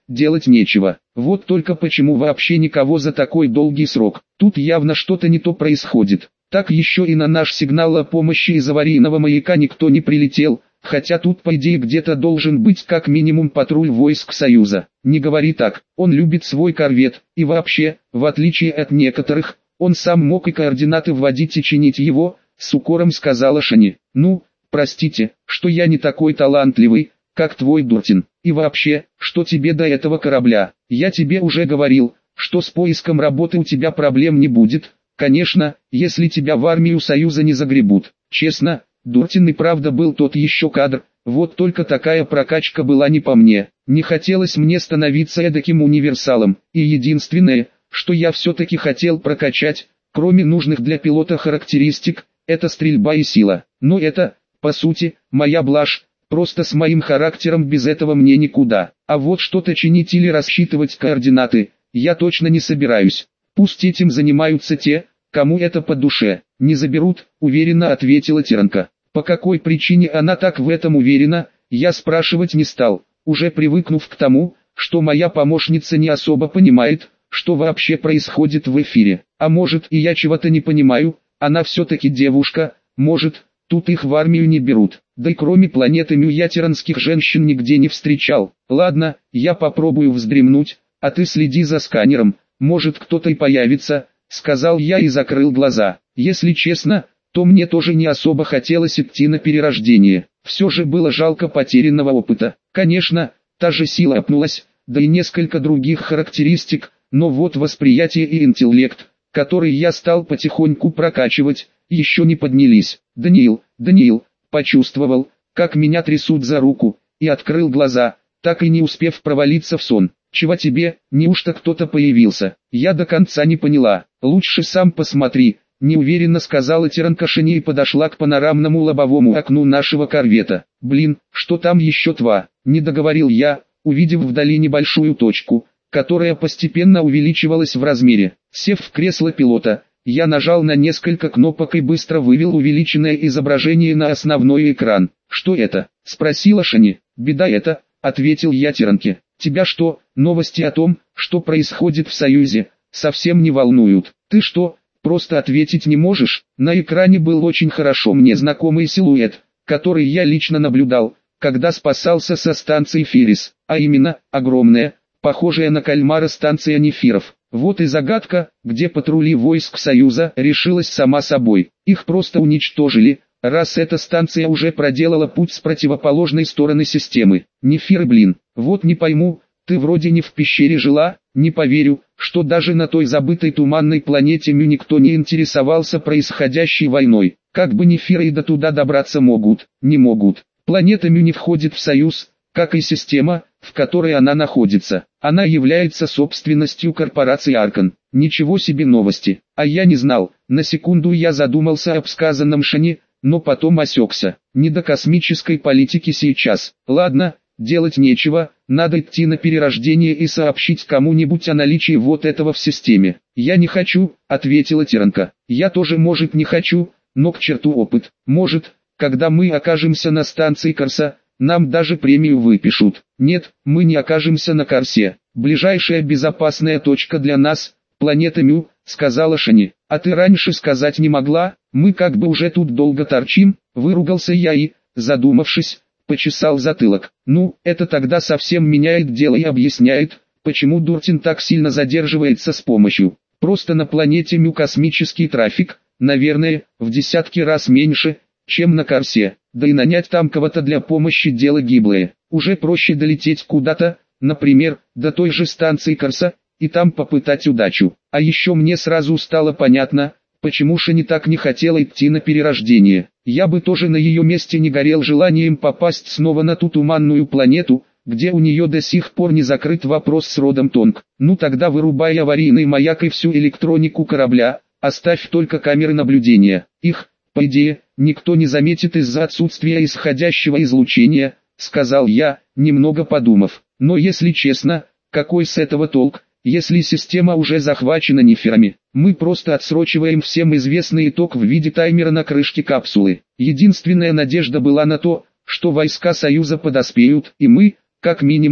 делать нечего. Вот только почему вообще никого за такой долгий срок? Тут явно что-то не то происходит. Так еще и на наш сигнал о помощи из аварийного маяка никто не прилетел, хотя тут по идее где-то должен быть как минимум патруль войск Союза. Не говори так, он любит свой корвет, и вообще, в отличие от некоторых, он сам мог и координаты вводить и чинить его, с укором сказала Шани. Ну, простите, что я не такой талантливый, как твой Дуртин. И вообще, что тебе до этого корабля? Я тебе уже говорил, что с поиском работы у тебя проблем не будет. Конечно, если тебя в армию Союза не загребут. Честно, Дуртин и правда был тот еще кадр, вот только такая прокачка была не по мне. Не хотелось мне становиться эдаким универсалом, и единственное, что я все-таки хотел прокачать, кроме нужных для пилота характеристик, это стрельба и сила. Но это, по сути, моя блажь, просто с моим характером без этого мне никуда. А вот что-то чинить или рассчитывать координаты, я точно не собираюсь. Пусть этим занимаются те, кому это по душе. Не заберут, уверенно ответила Теренка. По какой причине она так в этом уверена, я спрашивать не стал, уже привыкнув к тому, что моя помощница не особо понимает, что вообще происходит в эфире. А может и я чего-то не понимаю, она все-таки девушка, может, тут их в армию не берут. Да и кроме планеты Мю я тиранских женщин нигде не встречал. Ладно, я попробую вздремнуть, а ты следи за сканером, может кто-то и появится, сказал я и закрыл глаза. Если честно, то мне тоже не особо хотелось идти на перерождение. Все же было жалко потерянного опыта. Конечно, та же сила опнулась, да и несколько других характеристик, но вот восприятие и интеллект, которые я стал потихоньку прокачивать, еще не поднялись. Даниил, Даниил, почувствовал, как меня трясут за руку, и открыл глаза, так и не успев провалиться в сон. Чего тебе, неужто кто-то появился? Я до конца не поняла. Лучше сам посмотри, неуверенно сказала Теренка Шани и подошла к панорамному лобовому окну нашего корвета. Блин, что там еще тва? Не договорил я, увидев вдали небольшую точку, которая постепенно увеличивалась в размере. Сев в кресло пилота, я нажал на несколько кнопок и быстро вывел увеличенное изображение на основной экран. «Что это?» – спросила Шани. «Беда это», – ответил я Теренке. «Тебя что, новости о том, что происходит в Союзе, совсем не волнуют? Ты что, просто ответить не можешь?» На экране был очень хорошо мне знакомый силуэт, который я лично наблюдал, когда спасался со станции Феррис, а именно, огромная, похожая на кальмара станция Нефиров. Вот и загадка, где патрули войск Союза решилась сама собой. Их просто уничтожили, раз эта станция уже проделала путь с противоположной стороны системы. Нефиры, блин, вот не пойму, ты вроде не в пещере жила, не поверю, что даже на той забытой туманной планете Мю никто не интересовался происходящей войной. Как бы Нефиры и до туда добраться могут, не могут. Планета Мю не входит в Союз, как и система, в которой она находится. Она является собственностью корпорации Аркан. Ничего себе новости. А я не знал. На секунду я задумался об сказанном Шани, но потом осекся. Не до космической политики сейчас. Ладно, делать нечего, надо идти на перерождение и сообщить кому-нибудь о наличии вот этого в системе. Я не хочу, ответила Теренка. Я тоже, может, не хочу, но к черту опыт. Может, когда мы окажемся на станции Корса, нам даже премию выпишут. Нет, мы не окажемся на Корсе. Ближайшая безопасная точка для нас – планета Мю, сказала Шани. А ты раньше сказать не могла? Мы как бы уже тут долго торчим, выругался я и, задумавшись, почесал затылок. Ну, это тогда совсем меняет дело и объясняет, почему Дуртин так сильно задерживается с помощью. Просто на планете Мю космический трафик, наверное, в десятки раз меньше, чем на Корсе. Да и нанять там кого-то для помощи дело гиблое. Уже проще долететь куда-то, например, до той же станции Корса, и там попытать удачу. А еще мне сразу стало понятно, почему Шани так не хотела идти на перерождение. Я бы тоже на ее месте не горел желанием попасть снова на ту туманную планету, где у нее до сих пор не закрыт вопрос с родом Тонг. Ну тогда вырубай аварийный маяк и всю электронику корабля, оставь только камеры наблюдения. Их, по идее, никто не заметит из-за отсутствия исходящего излучения, сказал я, немного подумав. Но если честно, какой с этого толк, если система уже захвачена нефирами? Мы просто отсрочиваем всем известный итог в виде таймера на крышке капсулы. Единственная надежда была на то, что войска Союза подоспеют, и мы, как минимум,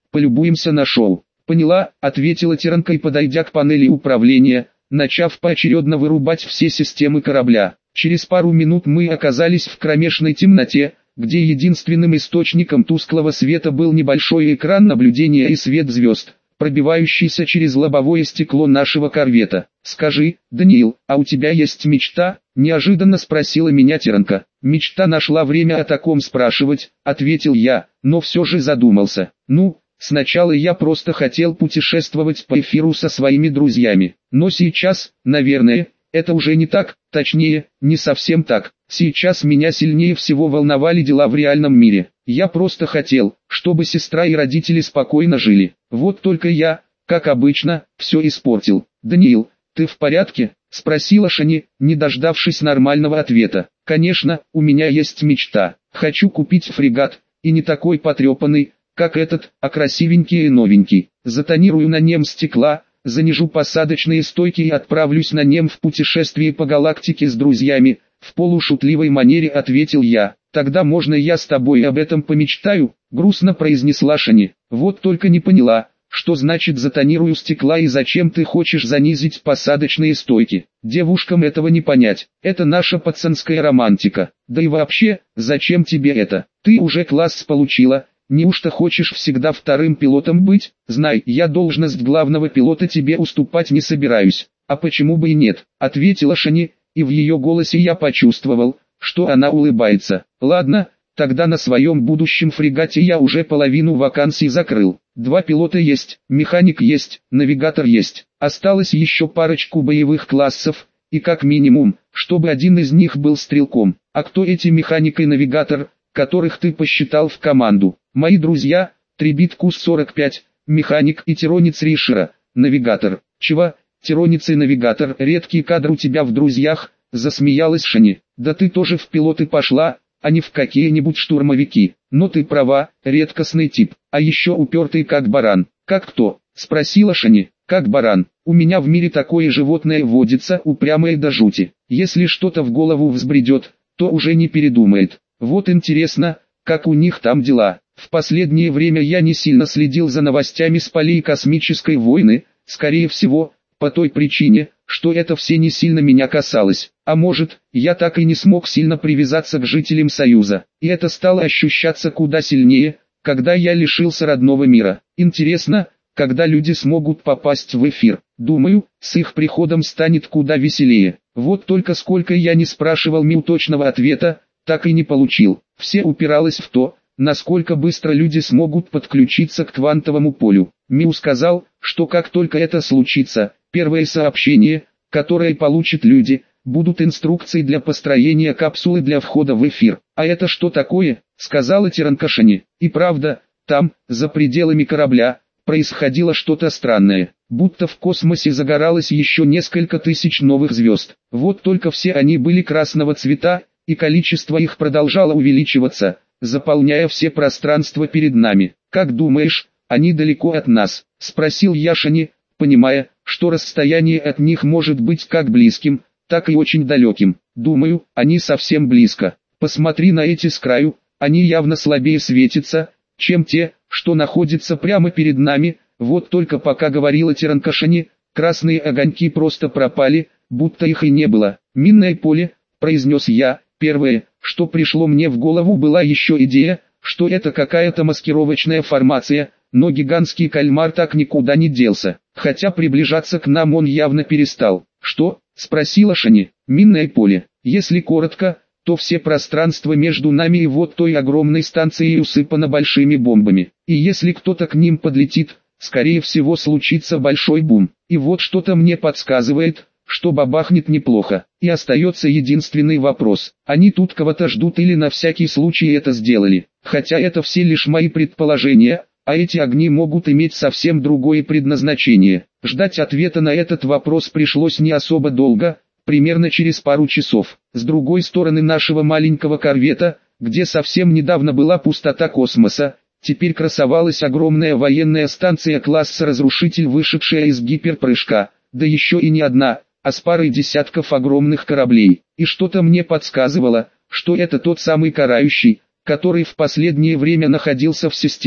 полюбуемся на шоу. Поняла, ответила Теренка и, подойдя к панели управления, начав поочередно вырубать все системы корабля. Через пару минут мы оказались в кромешной темноте, где единственным источником тусклого света был небольшой экран наблюдения и свет звезд, пробивающийся через лобовое стекло нашего корвета. «Скажи, Даниил, а у тебя есть мечта?» – неожиданно спросила меня Теренка. «Мечта нашла время о таком спрашивать», – ответил я, но все же задумался. «Ну, сначала я просто хотел путешествовать по эфиру со своими друзьями, но сейчас, наверное, это уже не так, точнее, не совсем так. Сейчас меня сильнее всего волновали дела в реальном мире. Я просто хотел, чтобы сестра и родители спокойно жили. Вот только я, как обычно, все испортил». «Даниил, ты в порядке?» – спросила Шани, не дождавшись нормального ответа. «Конечно, у меня есть мечта. Хочу купить фрегат, и не такой потрепанный, как этот, а красивенький и новенький. Затонирую на нем стекла, занижу посадочные стойки и отправлюсь на нем в путешествие по галактике с друзьями», — в полушутливой манере ответил я. «Тогда можно я с тобой об этом помечтаю?» — грустно произнесла Шани. «Вот только не поняла, что значит затонирую стекла и зачем ты хочешь занизить посадочные стойки. Девушкам этого не понять, это наша пацанская романтика. Да и вообще, зачем тебе это? Ты уже класс получила. Неужто хочешь всегда вторым пилотом быть? Знай, я должность главного пилота тебе уступать не собираюсь». «А почему бы и нет?» — ответила Шани, и в ее голосе я почувствовал, что она улыбается. «Ладно, тогда на своем будущем фрегате я уже половину вакансий закрыл. Два пилота есть, механик есть, навигатор есть. Осталось еще парочку боевых классов, и как минимум, чтобы один из них был стрелком. А кто эти механик и навигатор, которых ты посчитал в команду?» «Мои друзья, Трибит Кус сорок пять, механик и Тиронец Ришера, навигатор». «Чего? Тиронец и навигатор, редкий кадр у тебя в друзьях?» — засмеялась Шани. «Да ты тоже в пилоты пошла, а не в какие-нибудь штурмовики. Но ты права, редкостный тип, а еще упертый как баран». «Как кто?» — спросила Шани. «Как баран. У меня в мире такое животное водится, упрямое до жути. Если что-то в голову взбредет, то уже не передумает. Вот интересно, как у них там дела». В последнее время я не сильно следил за новостями с полей космической войны, скорее всего, по той причине, что это все не сильно меня касалось. А может, я так и не смог сильно привязаться к жителям Союза, и это стало ощущаться куда сильнее, когда я лишился родного мира. Интересно, когда люди смогут попасть в эфир. Думаю, с их приходом станет куда веселее. Вот только сколько я не спрашивал Мил точного ответа, так и не получил. Все упиралось в то, насколько быстро люди смогут подключиться к квантовому полю. Мил сказал, что как только это случится, первое сообщение, которое получат люди, будут инструкции для построения капсулы для входа в эфир. «А это что такое?» — сказала Теренка Шани. И правда, там, за пределами корабля, происходило что-то странное, будто в космосе загоралось еще несколько тысяч новых звезд. Вот только все они были красного цвета, и количество их продолжало увеличиваться, заполняя все пространства перед нами. «Как думаешь, они далеко от нас?» — спросил я Шани, понимая, что расстояние от них может быть как близким, так и очень далеким. «Думаю, они совсем близко. Посмотри на эти с краю, они явно слабее светятся, чем те, что находятся прямо перед нами». Вот только пока говорила Теренка Шани, красные огоньки просто пропали, будто их и не было. «Минное поле», — произнес я. Первое, что пришло мне в голову, была еще идея, что это какая-то маскировочная формация, но гигантский кальмар так никуда не делся, хотя приближаться к нам он явно перестал. «Что?» — спросила Шани. «Минное поле. Если коротко, то все пространство между нами и вот той огромной станцией усыпано большими бомбами, и если кто-то к ним подлетит, скорее всего случится большой бум. И вот что-то мне подсказывает, что бабахнет неплохо. И остается единственный вопрос: они тут кого-то ждут или на всякий случай это сделали? Хотя это все лишь мои предположения, а эти огни могут иметь совсем другое предназначение». Ждать ответа на этот вопрос пришлось не особо долго, примерно через пару часов. С другой стороны нашего маленького корвета, где совсем недавно была пустота космоса, теперь красовалась огромная военная станция класса «Разрушитель», вышедшая из гиперпрыжка, да еще и не одна, а с парой десятков огромных кораблей. И что-то мне подсказывало, что это тот самый карающий, который в последнее время находился в системе,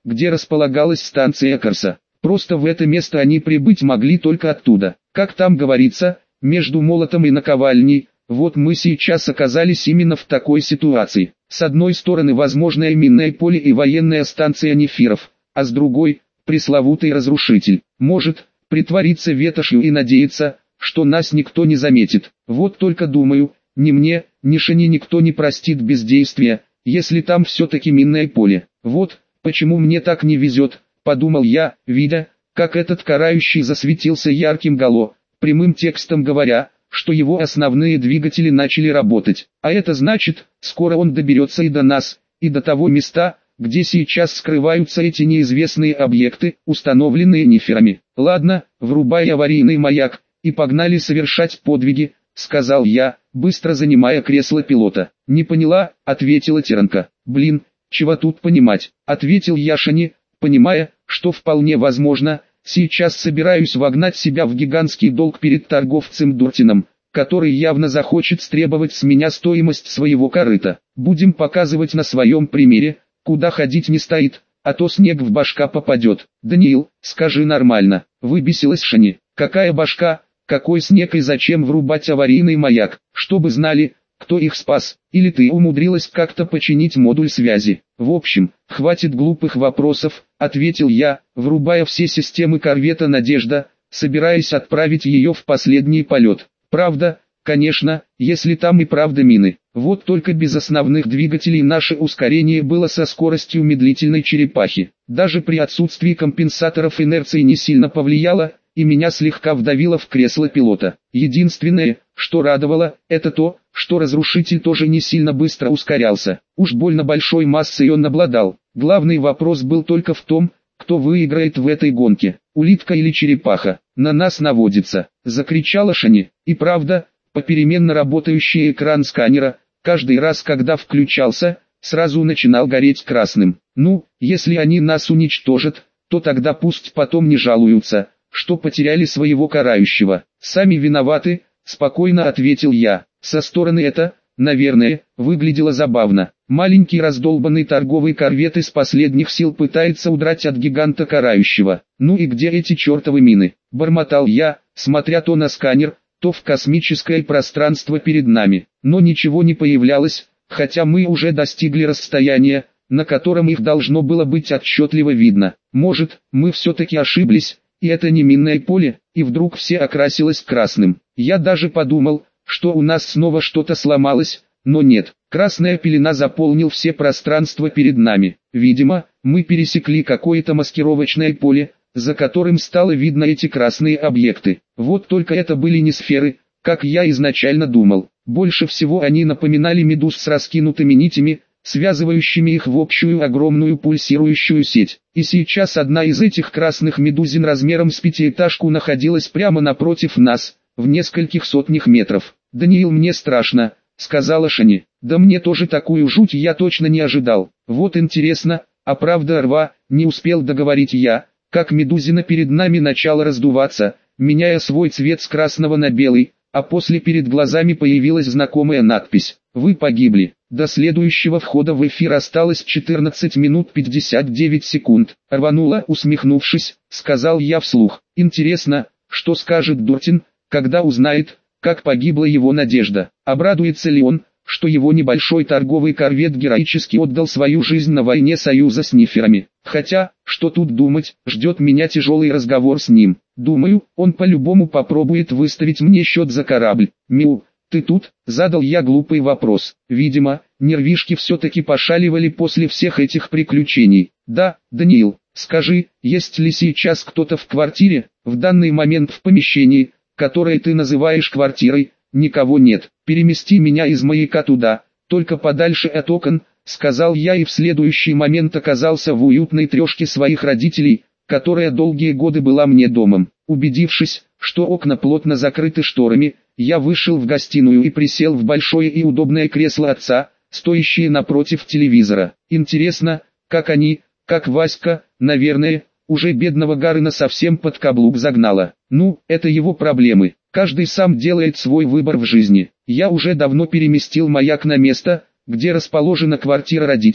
где располагалась станция Корса. Просто в это место они прибыть могли только оттуда. Как там говорится, между молотом и наковальней. Вот мы сейчас оказались именно в такой ситуации. С одной стороны возможное минное поле и военная станция Нефиров, а с другой – пресловутый разрушитель. Может притвориться ветошью и надеяться, что нас никто не заметит. Вот только думаю, ни мне, ни Шани никто не простит бездействия, если там все-таки минное поле. Вот почему мне так не везет, подумал я, видя, как этот карающий засветился ярким гало, прямым текстом говоря, что его основные двигатели начали работать. А это значит, скоро он доберется и до нас, и до того места, где сейчас скрываются эти неизвестные объекты, установленные Нефирами. Ладно, врубай аварийный маяк, и погнали совершать подвиги, сказал я, быстро занимая кресло пилота. Не поняла, ответила Теренка. Блин, чего тут понимать, ответил я Шани, понимая, что вполне возможно, сейчас собираюсь вогнать себя в гигантский долг перед торговцем Дуртином, который явно захочет стребовать с меня стоимость своего корыта. Будем показывать на своем примере, куда ходить не стоит, а то снег в башка попадет. Даниил, скажи нормально, выбесилась Шани. Какая башка, какой снег и зачем врубать аварийный маяк, чтобы знали, кто их спас, или ты умудрилась как-то починить модуль связи. В общем, хватит глупых вопросов, ответил я, врубая все системы корвета «Надежда», собираясь отправить ее в последний полет. Правда, конечно, если там и правда мины. Вот только без основных двигателей наше ускорение было со скоростью медлительной черепахи. Даже при отсутствии компенсаторов инерции не сильно повлияло, и меня слегка вдавило в кресло пилота. Единственное, что радовало, это то, что разрушитель тоже не сильно быстро ускорялся. Уж больно большой массой он обладал. Главный вопрос был только в том, кто выиграет в этой гонке, улитка или черепаха. На нас наводится, закричала Шани. И правда, попеременно работающий экран сканера, каждый раз когда включался, сразу начинал гореть красным. Ну, если они нас уничтожат, то тогда пусть потом не жалуются, что потеряли своего карающего. Сами виноваты, спокойно ответил я. Со стороны это, наверное, выглядело забавно. Маленький раздолбанный торговый корвет из последних сил пытается удрать от гиганта карающего. Ну и где эти чертовы мины? Бормотал я, смотря то на сканер, то в космическое пространство перед нами. Но ничего не появлялось, хотя мы уже достигли расстояния, на котором их должно было быть отчетливо видно. Может, мы все-таки ошиблись, и это не минное поле, и вдруг все окрасилось красным. Я даже подумал, что у нас снова что-то сломалось, но нет. Красная пелена заполнил все пространства перед нами. Видимо, мы пересекли какое-то маскировочное поле, за которым стало видно эти красные объекты. Вот только это были не сферы, как я изначально думал. Больше всего они напоминали медуз с раскинутыми нитями, связывающими их в общую огромную пульсирующую сеть. И сейчас одна из этих красных медузин размером с пятиэтажку находилась прямо напротив нас, в нескольких сотнях метров. «Даниил, мне страшно», — сказала Шани. «Да мне тоже такую жуть я точно не ожидал. Вот интересно, а правда рва?» Не успел договорить я, как медузина перед нами начала раздуваться, меняя свой цвет с красного на белый, а после перед глазами появилась знакомая надпись: «Вы погибли». До следующего входа в эфир осталось четырнадцать минут пятьдесят девять секунд. Рванула, усмехнувшись, сказал я вслух. Интересно, что скажет Дуртин, когда узнает, как погибла его надежда. Обрадуется ли он, что его небольшой торговый корвет героически отдал свою жизнь на войне союза с Нефирами? Хотя, что тут думать, ждет меня тяжелый разговор с ним. Думаю, он по-любому попробует выставить мне счет за корабль. Миу, ты тут? Задал я глупый вопрос. Видимо, нервишки все-таки пошаливали после всех этих приключений. Да, Даниил, скажи, есть ли сейчас кто-то в квартире? В данный момент в помещении, которое ты называешь квартирой, никого нет. Перемести меня из маяка туда, только подальше от окон, сказал я, и в следующий момент оказался в уютной трешке своих родителей, которая долгие годы была мне домом. Убедившись, что окна плотно закрыты шторами, я вышел в гостиную и присел в большое и удобное кресло отца, стоящее напротив телевизора. Интересно, как они, как Васька, наверное, уже бедного Гарына совсем под каблук загнала. Ну, это его проблемы. Каждый сам делает свой выбор в жизни. Я уже давно переместил маяк на место, где расположена квартира родителей,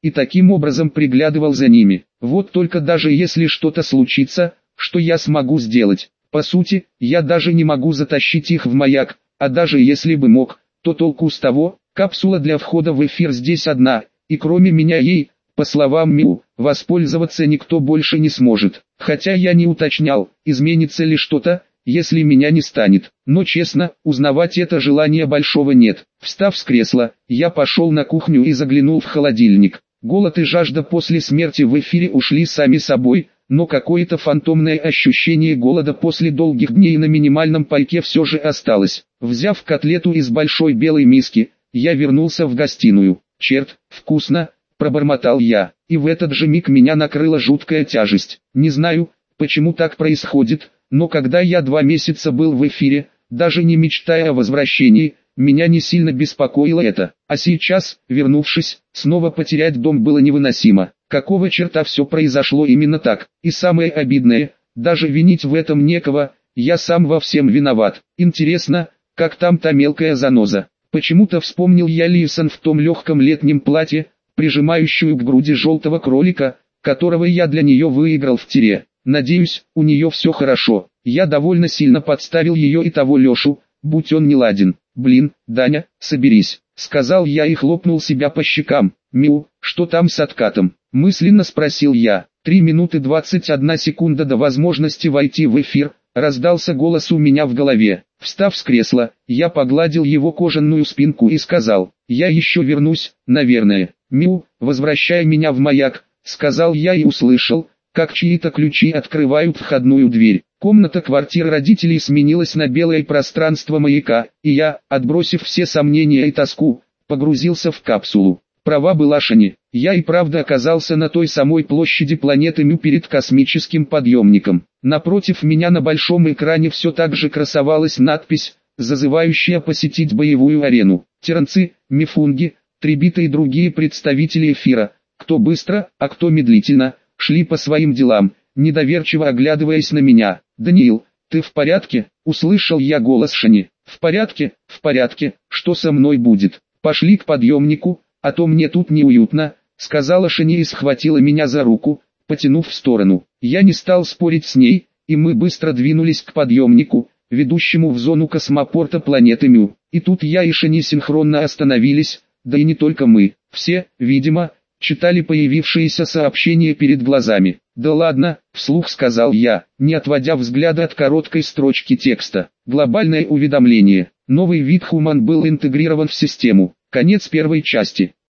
и таким образом приглядывал за ними. Вот только даже если что-то случится, что я смогу сделать? По сути, я даже не могу затащить их в маяк, а даже если бы мог, то толку с того? Капсула для входа в эфир здесь одна, и кроме меня ей, по словам Миу, воспользоваться никто больше не сможет. Хотя я не уточнял, изменится ли что-то, если меня не станет. Но честно, узнавать это желания большого нет. Встав с кресла, я пошел на кухню и заглянул в холодильник. Голод и жажда после смерти в эфире ушли сами собой, но какое-то фантомное ощущение голода после долгих дней на минимальном пайке все же осталось. Взяв котлету из большой белой миски, я вернулся в гостиную. «Черт, вкусно!» – пробормотал я, и в этот же миг меня накрыла жуткая тяжесть. Не знаю, почему так происходит, но когда я два месяца был в эфире, даже не мечтая о возвращении, меня не сильно беспокоило это. А сейчас, вернувшись, снова потерять дом было невыносимо. Какого черта все произошло именно так? И самое обидное, даже винить в этом некого, я сам во всем виноват. Интересно, как там та мелкая заноза? Почему-то вспомнил я Лисон в том легком летнем платье, прижимающую к груди желтого кролика, которого я для нее выиграл в тире. Надеюсь, у нее все хорошо. Я довольно сильно подставил ее и того Лешу, будь он не ладен. «Блин, Даня, соберись», — сказал я и хлопнул себя по щекам. «Миу, что там с откатом?» — мысленно спросил я. Три минуты двадцать одна секунда до возможности войти в эфир, раздался голос у меня в голове. Встав с кресла, я погладил его кожаную спинку и сказал: «Я еще вернусь, наверное». «Миу, возвращай меня в маяк», — сказал я и услышал, как чьи-то ключи открывают входную дверь. Комната квартиры родителей сменилась на белое пространство маяка, и я, отбросив все сомнения и тоску, погрузился в капсулу. Права была Шани, я и правда оказался на той самой площади планеты Мю перед космическим подъемником. Напротив меня на большом экране все так же красовалась надпись, зазывающая посетить боевую арену. Тернцы, мифунги, трибиты и другие представители эфира, кто быстро, а кто медлительно, шли по своим делам, недоверчиво оглядываясь на меня. «Даниил, ты в порядке?» — услышал я голос Шани. «В порядке, в порядке, что со мной будет? Пошли к подъемнику, а то мне тут неуютно», — сказала Шани и схватила меня за руку, потянув в сторону. Я не стал спорить с ней, и мы быстро двинулись к подъемнику, ведущему в зону космопорта планеты Мю. И тут я и Шани синхронно остановились, да и не только мы, все, видимо, читали появившиеся сообщения перед глазами. «Да ладно», — вслух сказал я, не отводя взгляда от короткой строчки текста. Глобальное уведомление. Новый вид Хуман был интегрирован в систему. Конец первой части.